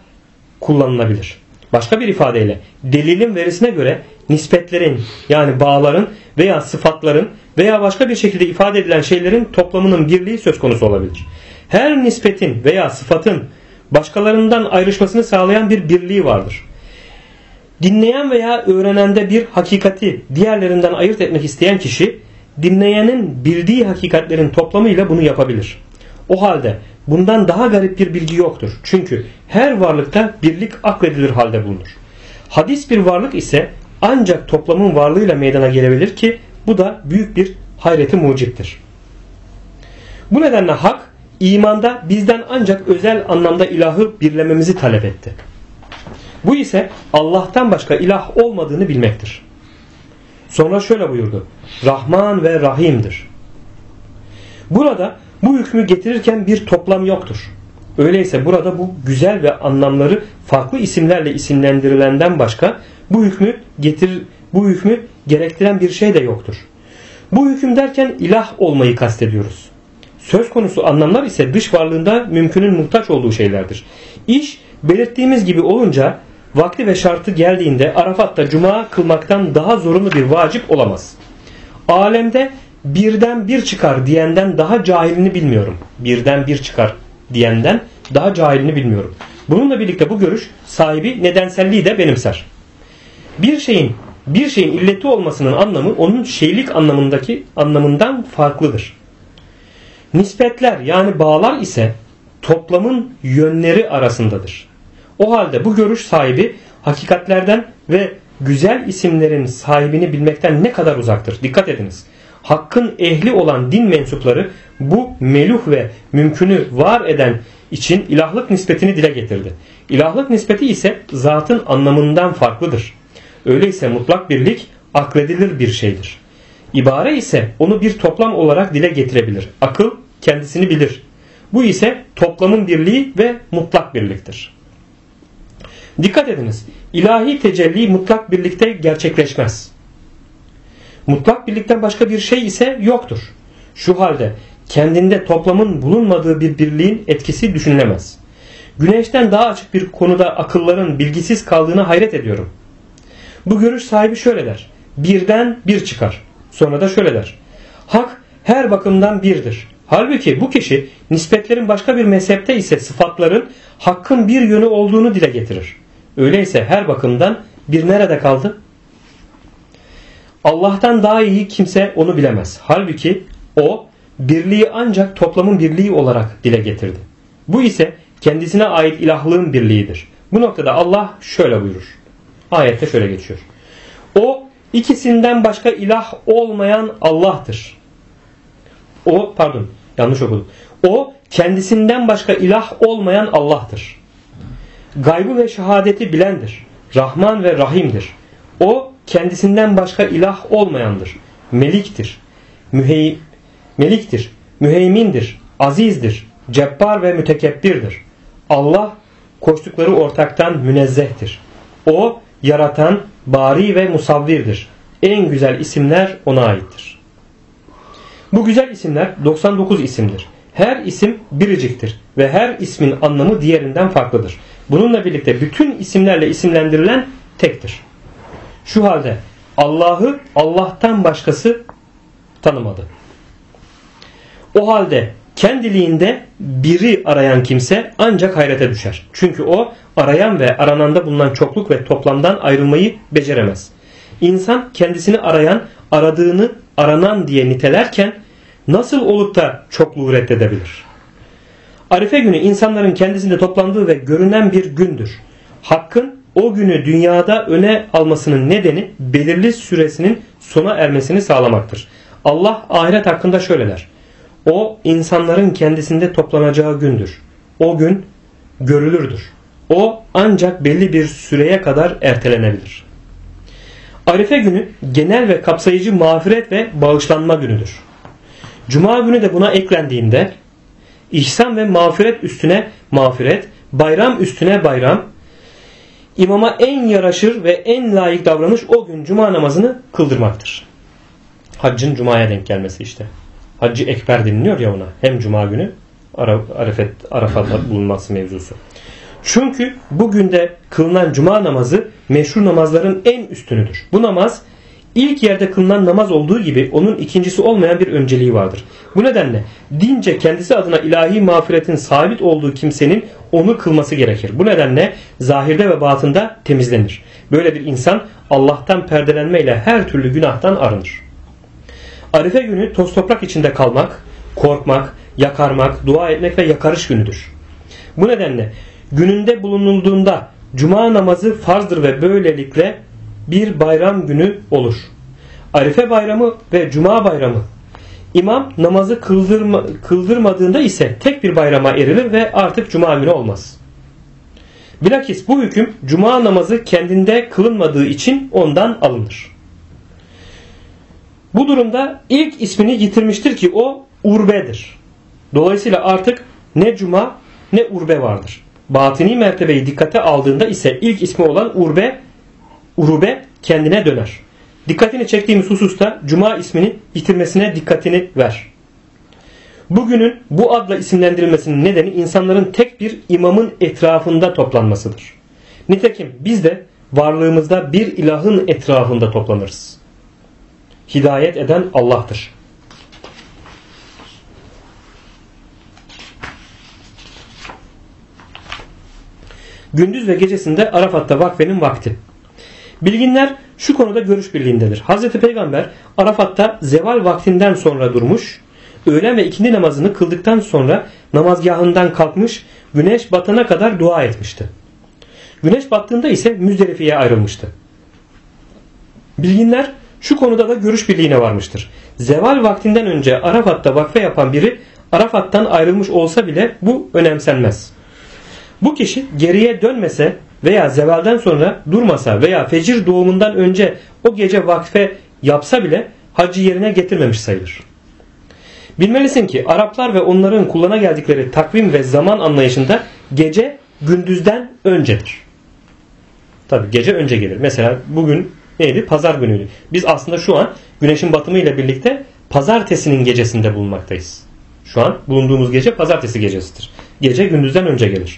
Speaker 1: kullanılabilir. Başka bir ifadeyle delilin verisine göre nispetlerin, yani bağların veya sıfatların veya başka bir şekilde ifade edilen şeylerin toplamının birliği söz konusu olabilir. Her nispetin veya sıfatın başkalarından ayrışmasını sağlayan bir birliği vardır. Dinleyen veya öğrenende bir hakikati diğerlerinden ayırt etmek isteyen kişi, dinleyenin bildiği hakikatlerin toplamıyla bunu yapabilir. O halde bundan daha garip bir bilgi yoktur. Çünkü her varlıkta birlik akledilir halde bulunur. Hadis bir varlık ise ancak toplamın varlığıyla meydana gelebilir ki bu da büyük bir hayreti muciptir. Bu nedenle hak imanda bizden ancak özel anlamda ilahı birlememizi talep etti. Bu ise Allah'tan başka ilah olmadığını bilmektir. Sonra şöyle buyurdu: Rahman ve Rahim'dir. Burada bu hükmü getirirken bir toplam yoktur. Öyleyse burada bu güzel ve anlamları farklı isimlerle isimlendirilenden başka bu hükmü gerektiren bir şey de yoktur. Bu hüküm derken ilah olmayı kastediyoruz. Söz konusu anlamlar ise dış varlığında mümkünün muhtaç olduğu şeylerdir. İş belirttiğimiz gibi olunca vakti ve şartı geldiğinde Arafat'ta cuma kılmaktan daha zorunlu bir vacip olamaz. Alemde birden bir çıkar diyenden daha cahilini bilmiyorum. Birden bir çıkar diyenden daha cahilini bilmiyorum. Bununla birlikte bu görüş sahibi nedenselliği de benimser. Bir şeyin illeti olmasının anlamı onun şeylik anlamından farklıdır. Nispetler yani bağlar ise toplamın yönleri arasındadır. O halde bu görüş sahibi hakikatlerden ve güzel isimlerin sahibini bilmekten ne kadar uzaktır. Dikkat ediniz. Hakkın ehli olan din mensupları bu meluh ve mümkünü var eden için ilahlık nispetini dile getirdi. İlahlık nispeti ise zatın anlamından farklıdır. Öyleyse mutlak birlik akledilir bir şeydir. İbare ise onu bir toplam olarak dile getirebilir. Akıl kendisini bilir. Bu ise toplamın birliği ve mutlak birliktir. Dikkat ediniz. İlahi tecelli mutlak birlikte gerçekleşmez. Mutlak birlikten başka bir şey ise yoktur. Şu halde kendinde toplamın bulunmadığı bir birliğin etkisi düşünülemez. Güneşten daha açık bir konuda akılların bilgisiz kaldığına hayret ediyorum. Bu görüş sahibi şöyle der: birden bir çıkar. Sonra da şöyle der: hak her bakımdan birdir. Halbuki bu kişi nispetlerin başka bir mezhepte ise sıfatların hakkın bir yönü olduğunu dile getirir. Öyleyse her bakımdan bir nerede kaldı? Allah'tan daha iyi kimse onu bilemez. Halbuki o birliği ancak toplamın birliği olarak dile getirdi. Bu ise kendisine ait ilahlığın birliğidir. Bu noktada Allah şöyle buyurur. Ayette şöyle geçiyor: o ikisinden başka ilah olmayan Allah'tır. O kendisinden başka ilah olmayan Allah'tır. Gaybı ve şehadeti bilendir. Rahman ve Rahim'dir. O kendisinden başka ilah olmayandır. Meliktir. Müheymindir. Azizdir. Cebbar ve mütekebbirdir. Allah koştukları ortaktan münezzehtir. O yaratan, bari ve musavvirdir. En güzel isimler ona aittir. Bu güzel isimler 99 isimdir. Her isim biriciktir ve her ismin anlamı diğerinden farklıdır. Bununla birlikte bütün isimlerle isimlendirilen tektir. Şu halde Allah'ı Allah'tan başkası tanımadı. O halde kendiliğinde biri arayan kimse ancak hayrete düşer. Çünkü o arayan ve arananda bulunan çokluk ve toplamdan ayrılmayı beceremez. İnsan kendisini arayan, aradığını aranan diye nitelerken nasıl olup da çokluğu reddedebilir? Arife günü insanların kendisinde toplandığı ve görünen bir gündür. Hakkın o günü dünyada öne almasının nedeni belirli süresinin sona ermesini sağlamaktır. Allah ahiret hakkında şöyle der: o insanların kendisinde toplanacağı gündür. O gün görülürdür. O ancak belli bir süreye kadar ertelenebilir. Arife günü genel ve kapsayıcı mağfiret ve bağışlanma günüdür. Cuma günü de buna eklendiğinde ihsan ve mağfiret üstüne mağfiret, bayram üstüne bayram, imama en yaraşır ve en layık davranış o gün cuma namazını kıldırmaktır. Haccın cumaya denk gelmesi işte. Haccı ekber deniliyor ya ona. Hem cuma günü Arafat'ta bulunması mevzusu. Çünkü bugün de kılınan cuma namazı meşru namazların en üstünüdür. Bu namaz İlk yerde kılınan namaz olduğu gibi onun ikincisi olmayan bir önceliği vardır. Bu nedenle dince kendisi adına ilahi mağfiretin sabit olduğu kimsenin onu kılması gerekir. Bu nedenle zahirde ve batında temizlenir. Böyle bir insan Allah'tan perdelenmeyle her türlü günahtan arınır. Arife günü toz toprak içinde kalmak, korkmak, yakarmak, dua etmek ve yakarış günüdür. Bu nedenle gününde bulunulduğunda cuma namazı farzdır ve böylelikle bir bayram günü olur. Arife bayramı ve cuma bayramı. İmam namazı kıldırmadığında ise tek bir bayrama erilir ve artık cuma günü olmaz. Bilakis bu hüküm cuma namazı kendinde kılınmadığı için ondan alınır. Bu durumda ilk ismini yitirmiştir ki o urbedir. Dolayısıyla artık ne cuma ne urbe vardır. Batini mertebeyi dikkate aldığında ise ilk ismi olan urube kendine döner. Dikkatini çektiğimiz hususta cuma ismini yitirmesine dikkatini ver. Bugünün bu adla isimlendirilmesinin nedeni insanların tek bir imamın etrafında toplanmasıdır. Nitekim biz de varlığımızda bir ilahın etrafında toplanırız. Hidayet eden Allah'tır. Gündüz ve gecesinde Arafat'ta vakfenin vakti. Bilginler şu konuda görüş birliğindedir. Hazreti Peygamber Arafat'ta zeval vaktinden sonra durmuş, öğlen ve ikindi namazını kıldıktan sonra namazgahından kalkmış, güneş batana kadar dua etmişti. Güneş battığında ise Müzdelife'ye ayrılmıştı. Bilginler şu konuda da görüş birliğine varmıştır. Zeval vaktinden önce Arafat'ta vakfe yapan biri Arafat'tan ayrılmış olsa bile bu önemsenmez. Bu kişi geriye dönmese veya zevalden sonra durmasa veya fecir doğumundan önce o gece vakfe yapsa bile hacı yerine getirmemiş sayılır. Bilmelisin ki Araplar ve onların kullana geldikleri takvim ve zaman anlayışında gece gündüzden öncedir. Tabi gece önce gelir. Mesela bugün neydi? Pazar günüydü. Biz aslında şu an güneşin batımı ile birlikte pazartesinin gecesinde bulunmaktayız. Şu an bulunduğumuz gece pazartesi gecesidir. Gece gündüzden önce gelir.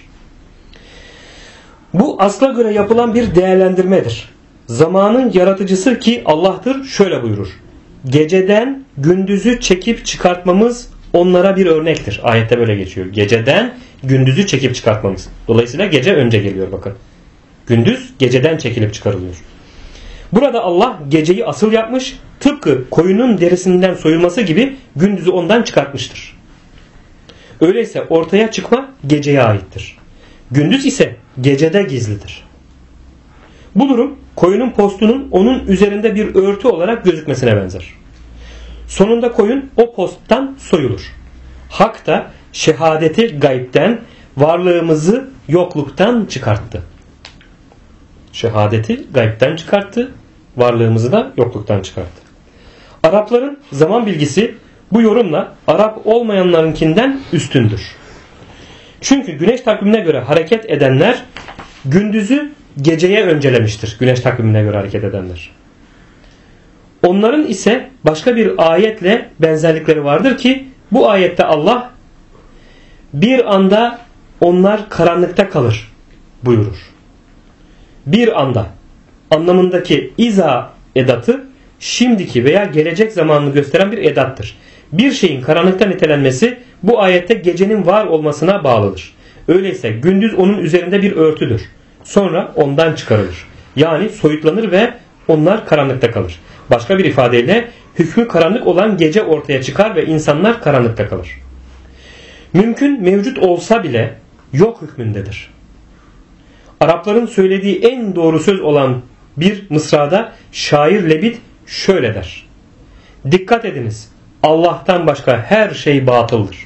Speaker 1: Bu asla göre yapılan bir değerlendirmedir. Zamanın yaratıcısı ki Allah'tır şöyle buyurur. Geceden gündüzü çekip çıkartmamız onlara bir örnektir. Ayette böyle geçiyor. Geceden gündüzü çekip çıkartmamız. Dolayısıyla gece önce geliyor bakın. Gündüz geceden çekilip çıkarılıyor. Burada Allah geceyi asıl yapmış, tıpkı koyunun derisinden soyulması gibi gündüzü ondan çıkartmıştır. Öyleyse ortaya çıkma geceye aittir. Gündüz ise gecede gizlidir. Bu durum koyunun postunun onun üzerinde bir örtü olarak gözükmesine benzer. Sonunda koyun o posttan soyulur. Hak da şehadeti gaybden, varlığımızı yokluktan çıkarttı. Şehadeti gaybden çıkarttı, varlığımızı da yokluktan çıkarttı. Arapların zaman bilgisi bu yorumla Arap olmayanlarınkinden üstündür. Çünkü güneş takvimine göre hareket edenler gündüzü geceye öncelemiştir. Güneş takvimine göre hareket edenler. Onların ise başka bir ayetle benzerlikleri vardır ki bu ayette Allah bir anda onlar karanlıkta kalır buyurur. Bir anda anlamındaki iza edatı şimdiki veya gelecek zamanını gösteren bir edattır. Bir şeyin karanlıkta nitelenmesi bu ayette gecenin var olmasına bağlıdır. Öyleyse gündüz onun üzerinde bir örtüdür. Sonra ondan çıkarılır. Yani soyutlanır ve onlar karanlıkta kalır. Başka bir ifadeyle hükmü karanlık olan gece ortaya çıkar ve insanlar karanlıkta kalır. Mümkün mevcut olsa bile yok hükmündedir. Arapların söylediği en doğru söz olan bir mısrada şair Lebit şöyle der. Dikkat ediniz, Allah'tan başka her şey batıldır.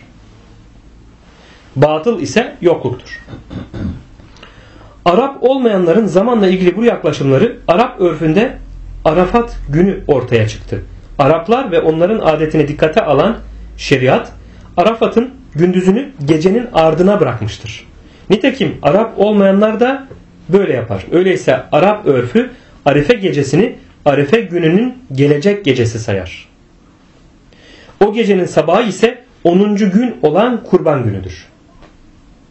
Speaker 1: Batıl ise yokluktur. Arap olmayanların zamanla ilgili bu yaklaşımları Arap örfünde Arafat günü ortaya çıktı. Araplar ve onların adetini dikkate alan şeriat Arafat'ın gündüzünü gecenin ardına bırakmıştır. Nitekim Arap olmayanlar da böyle yapar. Öyleyse Arap örfü Arife gecesini Arife gününün gelecek gecesi sayar. O gecenin sabahı ise 10. gün olan kurban günüdür.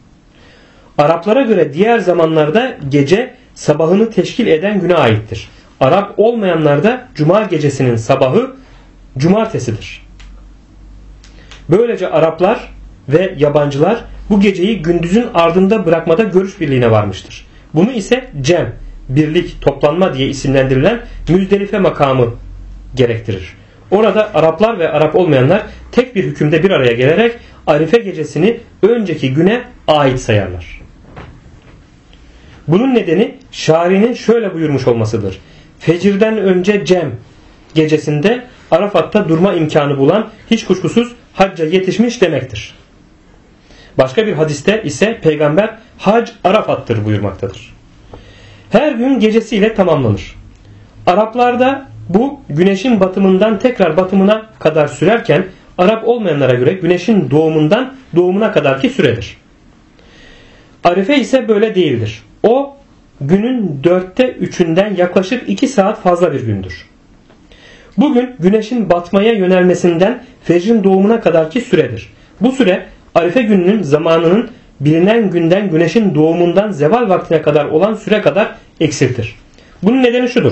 Speaker 1: Araplara göre diğer zamanlarda gece sabahını teşkil eden güne aittir. Arap olmayanlarda cuma gecesinin sabahı cumartesidir. Böylece Araplar ve yabancılar bu geceyi gündüzün ardında bırakmada görüş birliğine varmıştır. Bunu ise cem, birlik, toplanma diye isimlendirilen Müzdelife makamı gerektirir. Orada Araplar ve Arap olmayanlar tek bir hükümde bir araya gelerek Arife gecesini önceki güne ait sayarlar. Bunun nedeni şairinin şöyle buyurmuş olmasıdır. Fecirden önce cem gecesinde Arafat'ta durma imkanı bulan hiç kuşkusuz hacca yetişmiş demektir. Başka bir hadiste ise peygamber hac Arafat'tır buyurmaktadır. Her gün gecesiyle tamamlanır. Araplarda bu güneşin batımından tekrar batımına kadar sürerken Arap olmayanlara göre güneşin doğumundan doğumuna kadarki süredir. Arife ise böyle değildir. O günün 3'ünden yaklaşık 2 saat fazla bir gündür. Bugün güneşin batmaya yönelmesinden fecrin doğumuna kadarki süredir. Bu süre Arife gününün zamanının bilinen günden güneşin doğumundan zeval vaktine kadar olan süre kadar eksiltir. Bunun nedeni şudur.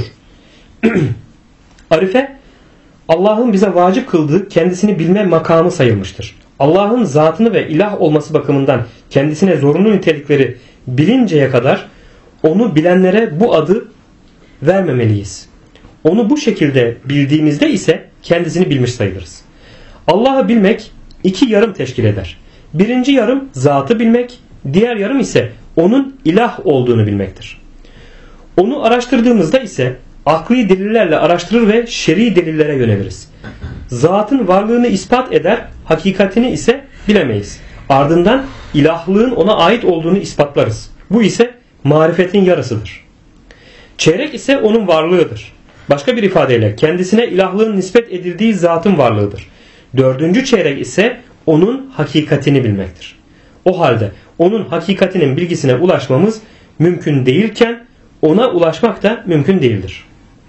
Speaker 1: Arife Allah'ın bize vacip kıldığı kendisini bilme makamı sayılmıştır. Allah'ın zatını ve ilah olması bakımından kendisine zorunlu nitelikleri bilinceye kadar onu bilenlere bu adı vermemeliyiz. Onu bu şekilde bildiğimizde ise kendisini bilmiş sayılırız. Allah'ı bilmek 2 yarım teşkil eder. Birinci yarım zatı bilmek, diğer yarım ise onun ilah olduğunu bilmektir. Onu araştırdığımızda ise akli delillerle araştırır ve şer'i delillere yöneliriz. Zatın varlığını ispat eder, hakikatini ise bilemeyiz. Ardından ilahlığın ona ait olduğunu ispatlarız. Bu ise marifetin yarısıdır. Çeyrek ise onun varlığıdır. Başka bir ifadeyle kendisine ilahlığın nispet edildiği zatın varlığıdır. 4. çeyrek ise onun hakikatini bilmektir. O halde onun hakikatinin bilgisine ulaşmamız mümkün değilken ona ulaşmak da mümkün değildir.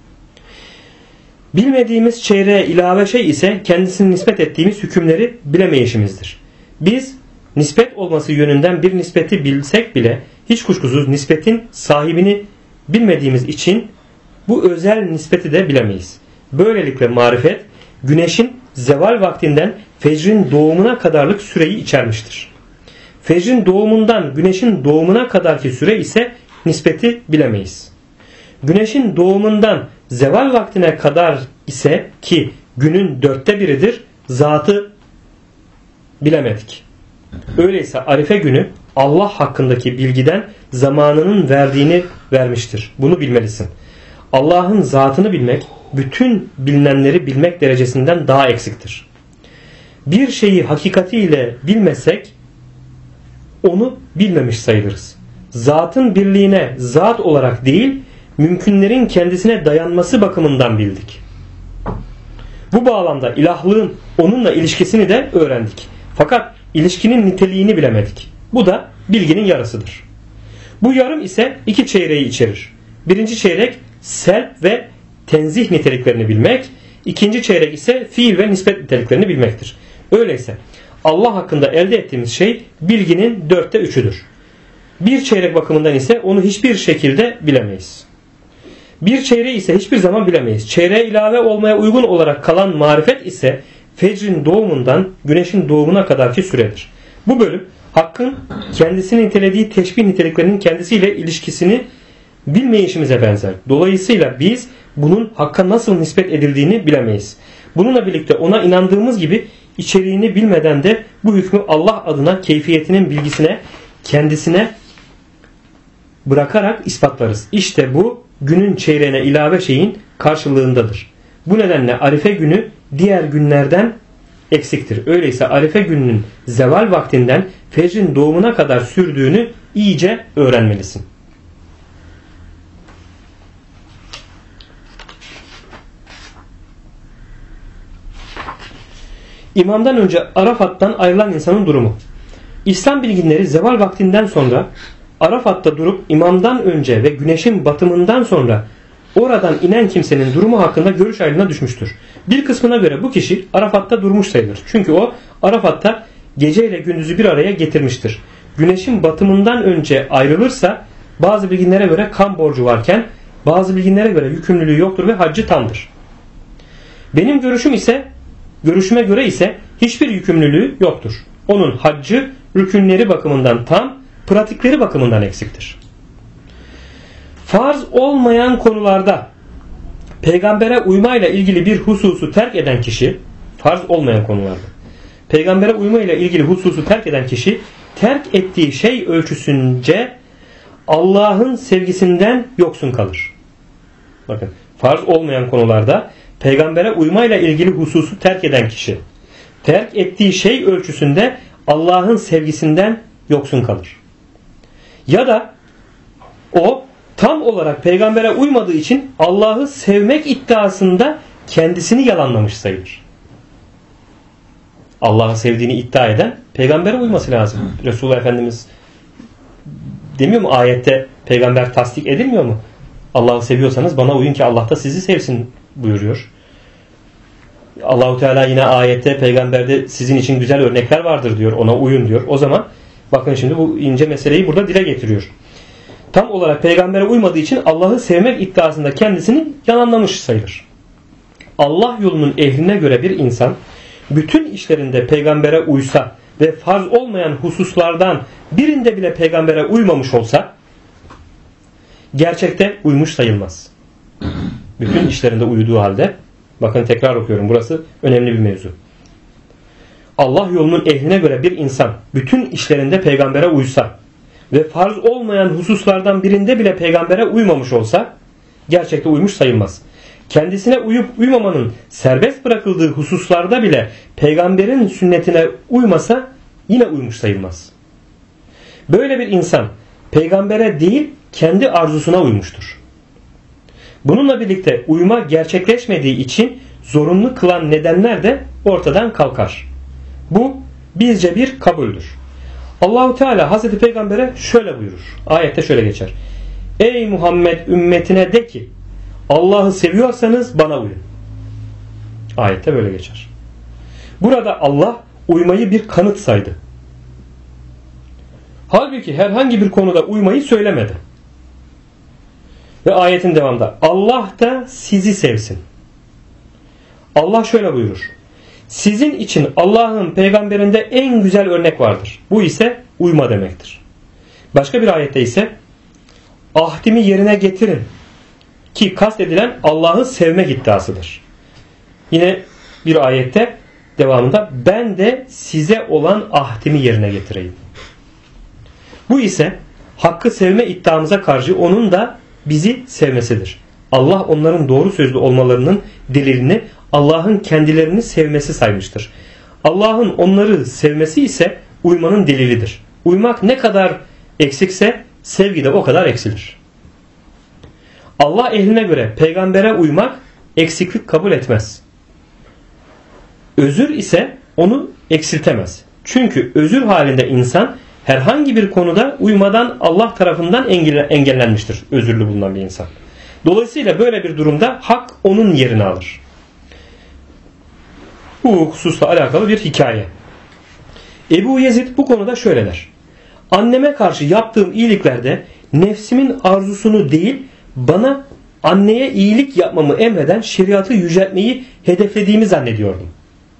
Speaker 1: Bilmediğimiz çeyreğe ilave şey ise kendisini nispet ettiğimiz hükümleri bilemeyişimizdir. Biz nispet olması yönünden bir nispeti bilsek bile hiç kuşkusuz nispetin sahibini bilmediğimiz için bu özel nispeti de bilemeyiz. Böylelikle marifet güneşin zeval vaktinden fecrin doğumuna kadarlık süreyi içermiştir. Fecrin doğumundan güneşin doğumuna kadarki süre ise nispeti bilemeyiz. Güneşin doğumundan zeval vaktine kadar ise ki günün 1/4'idir zatı bilemedik. Öyleyse Arife günü Allah hakkındaki bilgiden zamanının verdiğini vermiştir. Bunu bilmelisin. Allah'ın zatını bilmek bütün bilinenleri bilmek derecesinden daha eksiktir. Bir şeyi hakikatiyle bilmesek onu bilmemiş sayılırız. Zatın birliğine zat olarak değil, mümkünlerin kendisine dayanması bakımından bildik. Bu bağlamda ilahlığın onunla ilişkisini de öğrendik. Fakat ilişkinin niteliğini bilemedik. Bu da bilginin yarısıdır. Bu yarım ise 2 çeyreği içerir. Birinci çeyrek selp ve tenzih niteliklerini bilmek, ikinci çeyrek ise fiil ve nispet niteliklerini bilmektir. Öyleyse Allah hakkında elde ettiğimiz şey bilginin 3'üdür. Bir çeyrek bakımından ise onu hiçbir şekilde bilemeyiz. Bir çeyreği ise hiçbir zaman bilemeyiz. Çeyreğe ilave olmaya uygun olarak kalan marifet ise fecrin doğumundan güneşin doğumuna kadarki süredir. Bu bölüm Hakk'ın kendisini nitelediği teşbih niteliklerinin kendisiyle ilişkisini bilmeyişimize benzer. Dolayısıyla biz bunun Hakk'a nasıl nispet edildiğini bilemeyiz. Bununla birlikte ona inandığımız gibi içeriğini bilmeden de bu hükmü Allah adına keyfiyetinin bilgisine kendisine bırakarak ispatlarız. İşte bu günün çeyreğine ilave şeyin karşılığındadır. Bu nedenle Arife günü diğer günlerden eksiktir. Öyleyse Arife gününün zeval vaktinden fecrin doğumuna kadar sürdüğünü iyice öğrenmelisin. İmamdan önce Arafat'tan ayrılan insanın durumu. İslam bilginleri zeval vaktinden sonra Arafat'ta durup imamdan önce ve güneşin batımından sonra oradan inen kimsenin durumu hakkında görüş ayrılığına düşmüştür. Bir kısmına göre bu kişi Arafat'ta durmuş sayılır. Çünkü o Arafat'ta gece ile gündüzü bir araya getirmiştir. Güneşin batımından önce ayrılırsa bazı bilginlere göre kan borcu varken Bazı bilginlere göre yükümlülüğü yoktur ve haccı tamdır. Benim görüşüme göre ise hiçbir yükümlülüğü yoktur. Onun haccı rükünleri bakımından tam, pratikleri bakımından eksiktir. Farz olmayan konularda peygambere uymayla ilgili bir hususu terk eden kişi, farz olmayan konularda peygambere uymayla ilgili hususu terk eden kişi, terk ettiği şey ölçüsünce Allah'ın sevgisinden yoksun kalır. Bakın, farz olmayan konularda peygambere uymayla ilgili hususu terk eden kişi, terk ettiği şey ölçüsünde Allah'ın sevgisinden yoksun kalır. Ya da o tam olarak peygambere uymadığı için Allah'ı sevmek iddiasında kendisini yalanlamış sayılır. Allah'ı sevdiğini iddia eden peygambere uyması lazım. Resulullah Efendimiz demiyor mu ayette, peygamber tasdik edilmiyor mu? Allah'ı seviyorsanız bana uyun ki Allah da sizi sevsin buyuruyor. Allahu Teala yine ayette peygamberde sizin için güzel örnekler vardır diyor. Ona uyun diyor. O zaman bakın şimdi bu ince meseleyi burada dile getiriyor. Tam olarak peygambere uymadığı için Allah'ı sevmek iddiasında kendisini yalanlamış sayılır. Allah yolunun ehline göre bir insan bütün işlerinde peygambere uysa ve farz olmayan hususlardan birinde bile peygambere uymamış olsa gerçekte uymuş sayılmaz. Bütün işlerinde uyduğu halde, bakın tekrar okuyorum, burası önemli bir mevzu. Allah yolunun ehline göre bir insan bütün işlerinde peygambere uysa ve farz olmayan hususlardan birinde bile peygambere uymamış olsa gerçekte uymuş sayılmaz. Kendisine uyup uymamanın serbest bırakıldığı hususlarda bile peygamberin sünnetine uymasa yine uymuş sayılmaz. Böyle bir insan peygambere değil kendi arzusuna uymuştur. Bununla birlikte uyma gerçekleşmediği için zorunlu kılan nedenler de ortadan kalkar. Bu bizce bir kabuldür. Allahu Teala Hazreti Peygamber'e şöyle buyurur. Ayette şöyle geçer. Ey Muhammed ümmetine de ki Allah'ı seviyorsanız bana uyun. Ayette böyle geçer. Burada Allah uymayı bir kanıt saydı. Halbuki herhangi bir konuda uymayı söylemedi. Ve ayetin devamında Allah da sizi sevsin. Allah şöyle buyurur. Sizin için Allah'ın peygamberinde en güzel örnek vardır. Bu ise uyma demektir. Başka bir ayette ise ahdimi yerine getirin ki kastedilen Allah'ı sevmek iddiasıdır. Yine bir ayette devamında ben de size olan ahdimi yerine getireyim. Bu ise hakkı sevme iddiamıza karşı onun da bizi sevmesidir. Allah onların doğru sözlü olmalarının delilini Allah'ın kendilerini sevmesi saymıştır. Allah'ın onları sevmesi ise uymanın delilidir. Uymak ne kadar eksikse sevgi de o kadar eksilir. Allah ehline göre peygambere uymak eksiklik kabul etmez. Özür ise onu eksiltemez. Çünkü özür halinde insan herhangi bir konuda uymadan Allah tarafından engellenmiştir özürlü bulunan bir insan. Dolayısıyla böyle bir durumda hak onun yerini alır. Bu hususla alakalı bir hikaye. Ebu Yezid bu konuda şöyle der. Anneme karşı yaptığım iyiliklerde nefsimin arzusunu değil, bana anneye iyilik yapmamı emreden şeriatı yüceltmeyi hedeflediğimi zannediyordum.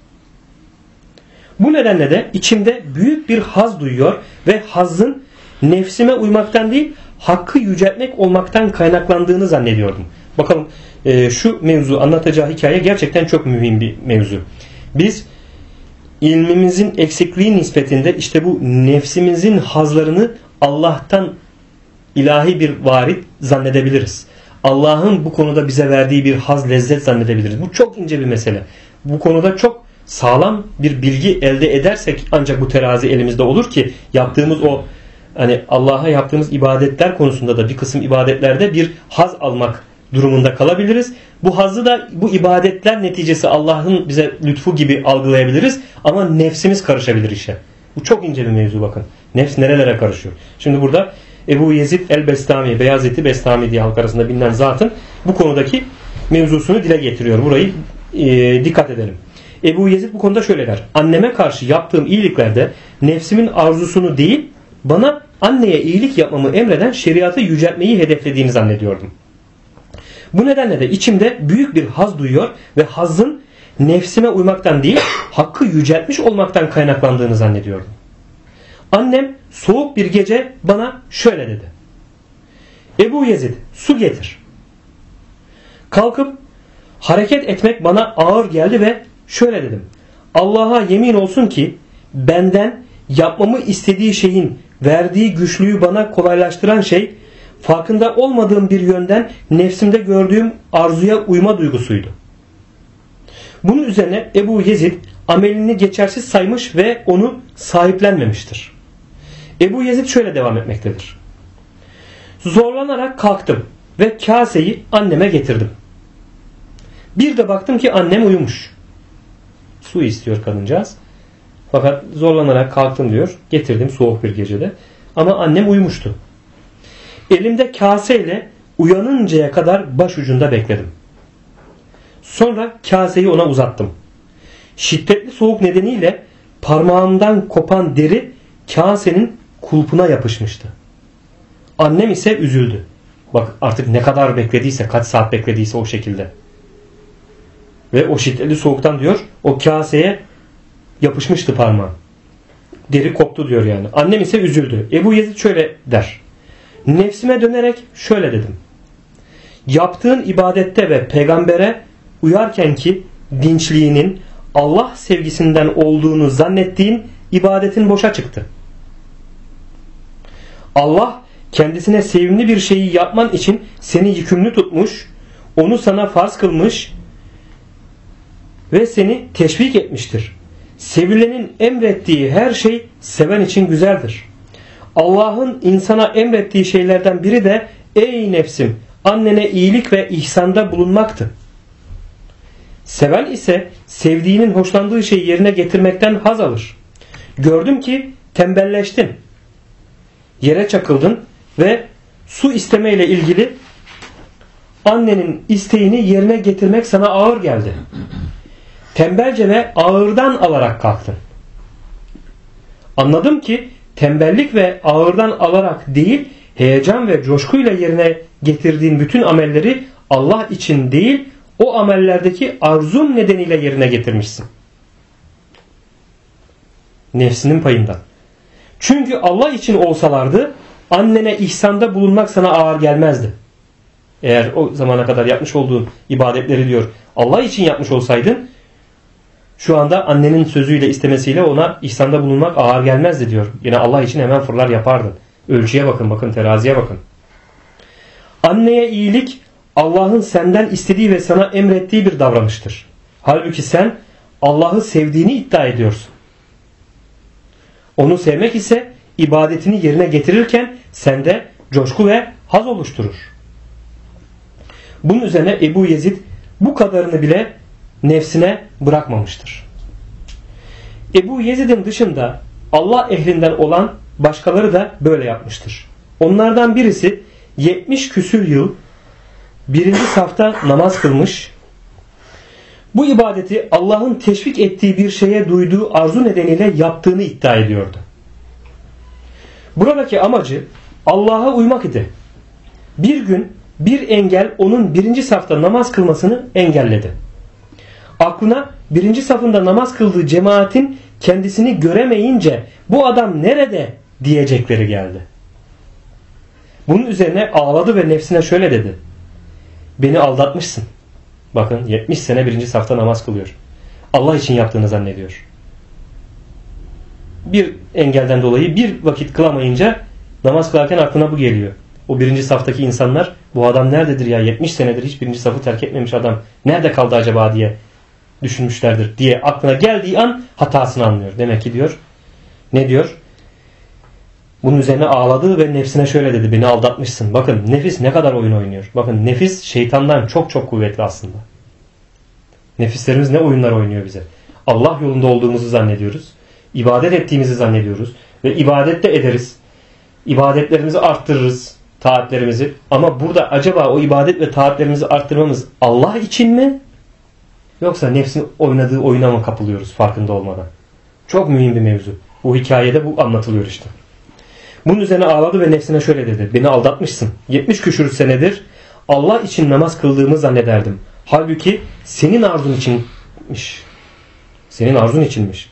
Speaker 1: Bu nedenle de içimde büyük bir haz duyuyor ve hazın nefsime uymaktan değil, hakkı yüceltmek olmaktan kaynaklandığını zannediyordum. Bakalım şu mevzu, anlatacağı hikaye gerçekten çok mühim bir mevzu. Biz ilmimizin eksikliği nispetinde işte bu nefsimizin hazlarını Allah'tan ilahi bir varit zannedebiliriz. Allah'ın bu konuda bize verdiği bir haz, lezzet zannedebiliriz. Bu çok ince bir mesele. Bu konuda çok sağlam bir bilgi elde edersek ancak bu terazi elimizde olur ki yaptığımız o hani Allah'a yaptığımız ibadetler konusunda da bir kısım ibadetlerde bir haz almak durumunda kalabiliriz. Bu hazzı da bu ibadetler neticesi Allah'ın bize lütfu gibi algılayabiliriz ama nefsimiz karışabilir işe. Bu çok ince bir mevzu bakın. Nefs nerelere karışıyor. Şimdi burada Ebu Yezid el-Bestami, Beyazıt-ı Bestami diye halk arasında bilinen zatın bu konudaki mevzusunu dile getiriyor. Burayı dikkat edelim. Ebu Yezid bu konuda şöyle der. Anneme karşı yaptığım iyiliklerde nefsimin arzusunu değil, bana anneye iyilik yapmamı emreden şeriatı yüceltmeyi hedeflediğini zannediyordum. Bu nedenle de içimde büyük bir haz duyuyor ve hazın nefsime uymaktan değil, hakkı yüceltmiş olmaktan kaynaklandığını zannediyordum. Annem soğuk bir gece bana şöyle dedi: Ebu Yezid, su getir. Kalkıp hareket etmek bana ağır geldi ve şöyle dedim: Allah'a yemin olsun ki benden yapmamı istediği şeyin verdiği güçlüğü bana kolaylaştıran şey, farkında olmadığım bir yönden nefsimde gördüğüm arzuya uyma duygusuydu. Bunun üzerine Ebu Yezid amelini geçersiz saymış ve onu sahiplenmemiştir. Ebu Yezid şöyle devam etmektedir: Zorlanarak kalktım ve kaseyi anneme getirdim. Bir de baktım ki annem uyumuş. Su istiyor kadıncağız. Fakat zorlanarak kalktım diyor. Getirdim soğuk bir gecede. Ama annem uyumuştu. Elimde kaseyle uyanıncaya kadar başucunda bekledim. Sonra kaseyi ona uzattım. Şiddetli soğuk nedeniyle parmağımdan kopan deri kasenin kulpuna yapışmıştı. Annem ise üzüldü. Bak artık ne kadar beklediyse, kaç saat beklediyse o şekilde. Ve o şiddetli soğuktan diyor o kaseye yapışmıştı parmağı. Deri koptu diyor yani. Annem ise üzüldü. Ebu Yezid şöyle der: Nefsime dönerek şöyle dedim: Yaptığın ibadette ve peygambere uyarken ki dinçliğinin Allah sevgisinden olduğunu zannettiğin ibadetin boşa çıktı. Allah kendisine sevimli bir şeyi yapman için seni yükümlü tutmuş, onu sana farz kılmış ve seni teşvik etmiştir. Sevilenin emrettiği her şey seven için güzeldir. Allah'ın insana emrettiği şeylerden biri de ey nefsim annene iyilik ve ihsanda bulunmaktı. Seven ise sevdiğinin hoşlandığı şeyi yerine getirmekten haz alır. Gördüm ki tembelleştin, yere çakıldın ve su istemeyle ilgili annenin isteğini yerine getirmek sana ağır geldi. Tembelce ve ağırdan alarak kalktın. Anladım ki tembellik ve ağırdan alarak değil, heyecan ve coşkuyla yerine getirdiğin bütün amelleri Allah için değil, o amellerdeki arzun nedeniyle yerine getirmişsin. Nefsinin payından. Çünkü Allah için olsalardı annene ihsanda bulunmak sana ağır gelmezdi. Eğer o zamana kadar yapmış olduğun ibadetleri diyor Allah için yapmış olsaydın, şu anda annenin sözüyle istemesiyle ona ihsanda bulunmak ağır gelmezdi diyor. Yine Allah için hemen fırlar yapardın. Ölçüye bakın, bakın teraziye bakın. Anneye iyilik Allah'ın senden istediği ve sana emrettiği bir davranıştır. Halbuki sen Allah'ı sevdiğini iddia ediyorsun. Onu sevmek ise ibadetini yerine getirirken sende coşku ve haz oluşturur. Bunun üzerine Ebu Yezid bu kadarını bile nefsine bırakmamıştır. Ebu Yezid'in dışında Allah ehlinden olan başkaları da böyle yapmıştır. Onlardan birisi 70 küsür yıl birinci safta namaz kılmış. Bu ibadeti Allah'ın teşvik ettiği bir şeye duyduğu arzu nedeniyle yaptığını iddia ediyordu. Buradaki amacı Allah'a uymak idi. Bir gün bir engel onun birinci safta namaz kılmasını engelledi. Aklına birinci safında namaz kıldığı cemaatin kendisini göremeyince bu adam nerede diyecekleri geldi. Bunun üzerine ağladı ve nefsine şöyle dedi: Beni aldatmışsın. Bakın 70 sene birinci safta namaz kılıyor. Allah için yaptığını zannediyor. Bir engelden dolayı bir vakit kılamayınca namaz kılarken aklına bu geliyor. O birinci saftaki insanlar bu adam nerededir ya, 70 senedir hiç birinci safı terk etmemiş adam. Nerede kaldı acaba diye düşünmüşlerdir diye aklına geldiği an hatasını anlıyor. Demek ki diyor, ne diyor? Bunun üzerine ağladı ve nefsine şöyle dedi: Beni aldatmışsın. Bakın nefis ne kadar oyun oynuyor. Bakın nefis şeytandan çok çok kuvvetli aslında. Nefislerimiz ne oyunlar oynuyor bize. Allah yolunda olduğumuzu zannediyoruz. İbadet ettiğimizi zannediyoruz. Ve ibadette ederiz. İbadetlerimizi arttırırız. Taatlerimizi. Ama burada acaba o ibadet ve taatlerimizi arttırmamız Allah için mi? Yoksa nefsin oynadığı oyuna mı kapılıyoruz farkında olmadan? Çok mühim bir mevzu. Bu hikayede bu anlatılıyor işte. Bunun üzerine ağladı ve nefsine şöyle dedi: Beni aldatmışsın. 70 küsur senedir Allah için namaz kıldığımı zannederdim. Halbuki senin arzun içinmiş. Senin arzun içinmiş.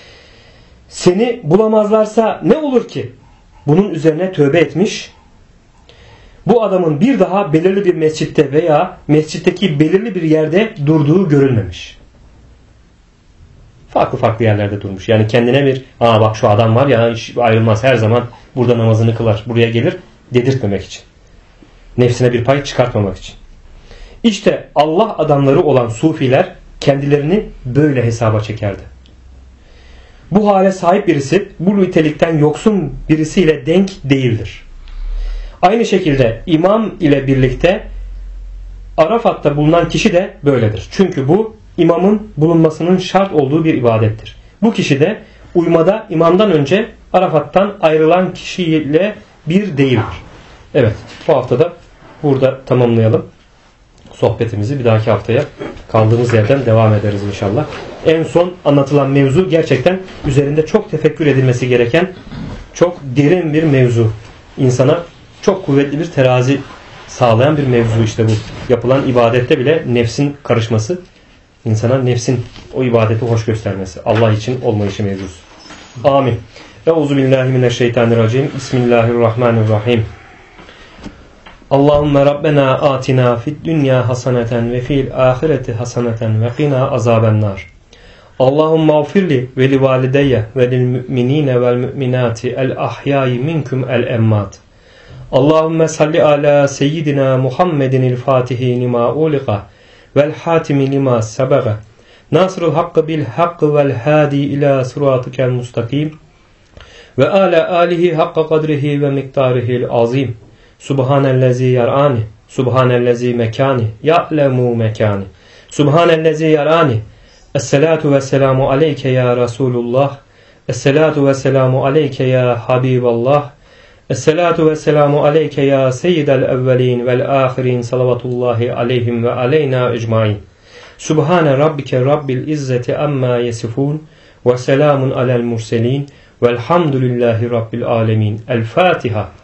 Speaker 1: Seni bulamazlarsa ne olur ki? Bunun üzerine tövbe etmiş. Bu adamın bir daha belirli bir mescitte veya mescitteki belirli bir yerde durduğu görülmemiş. Farklı farklı yerlerde durmuş. Yani kendine bir bak şu adam var ya hiç ayrılmaz, her zaman burada namazını kılar, buraya gelir dedirtmemek için. Nefsine bir pay çıkartmamak için. İşte Allah adamları olan sufiler kendilerini böyle hesaba çekerdi. Bu hale sahip birisi bu nitelikten yoksun birisiyle denk değildir. Aynı şekilde imam ile birlikte Arafat'ta bulunan kişi de böyledir. Çünkü bu imamın bulunmasının şart olduğu bir ibadettir. Bu kişi de uymada imamdan önce Arafat'tan ayrılan kişiyle bir değildir. Evet, bu haftada burada tamamlayalım sohbetimizi. Bir dahaki haftaya kaldığımız yerden devam ederiz inşallah. En son anlatılan mevzu gerçekten üzerinde çok tefekkür edilmesi gereken çok derin bir mevzu. İnsana çok kuvvetli bir terazi sağlayan bir mevzu işte bu. Yapılan ibadette bile nefsin karışması, insana nefsin o ibadeti hoş göstermesi. Allah için olmayışı mevzusu. Amin. Euzubillahimineşşeytanirracim. Bismillahirrahmanirrahim. Allahümme Rabbena atina fid dünya haseneten ve fil ahireti haseneten ve qina azabennar. Allahümme ağfirli ve li valideyye ve lil müminine vel müminati el ahyayi minkum el emmat. Allahümme salli ala seyyidina Muhammedin il fatihi lima uliqa vel hatimi lima sebaga. Nasrul hakkı bil hakkı vel hadi ila sıratikel mustakim. Ve ala alihi hakka kadrihi ve miktarihil azim. Subhanellezi yarani, subhanellezi mekani, ya'lemu mekani. Subhanellezi yarani. Esselatu ve selamu aleyke ya Resulullah. Esselatu ve selamu aleyke ya Habiballah. Esselatu ve selamu aleyke ya seyyidel evvelin vel ahirin salavatullahi aleyhim ve aleyna ecmain. Subhane rabbike rabbil izzeti amma yesifun ve selamun alel murselin velhamdülillahi rabbil alemin. El Fatiha.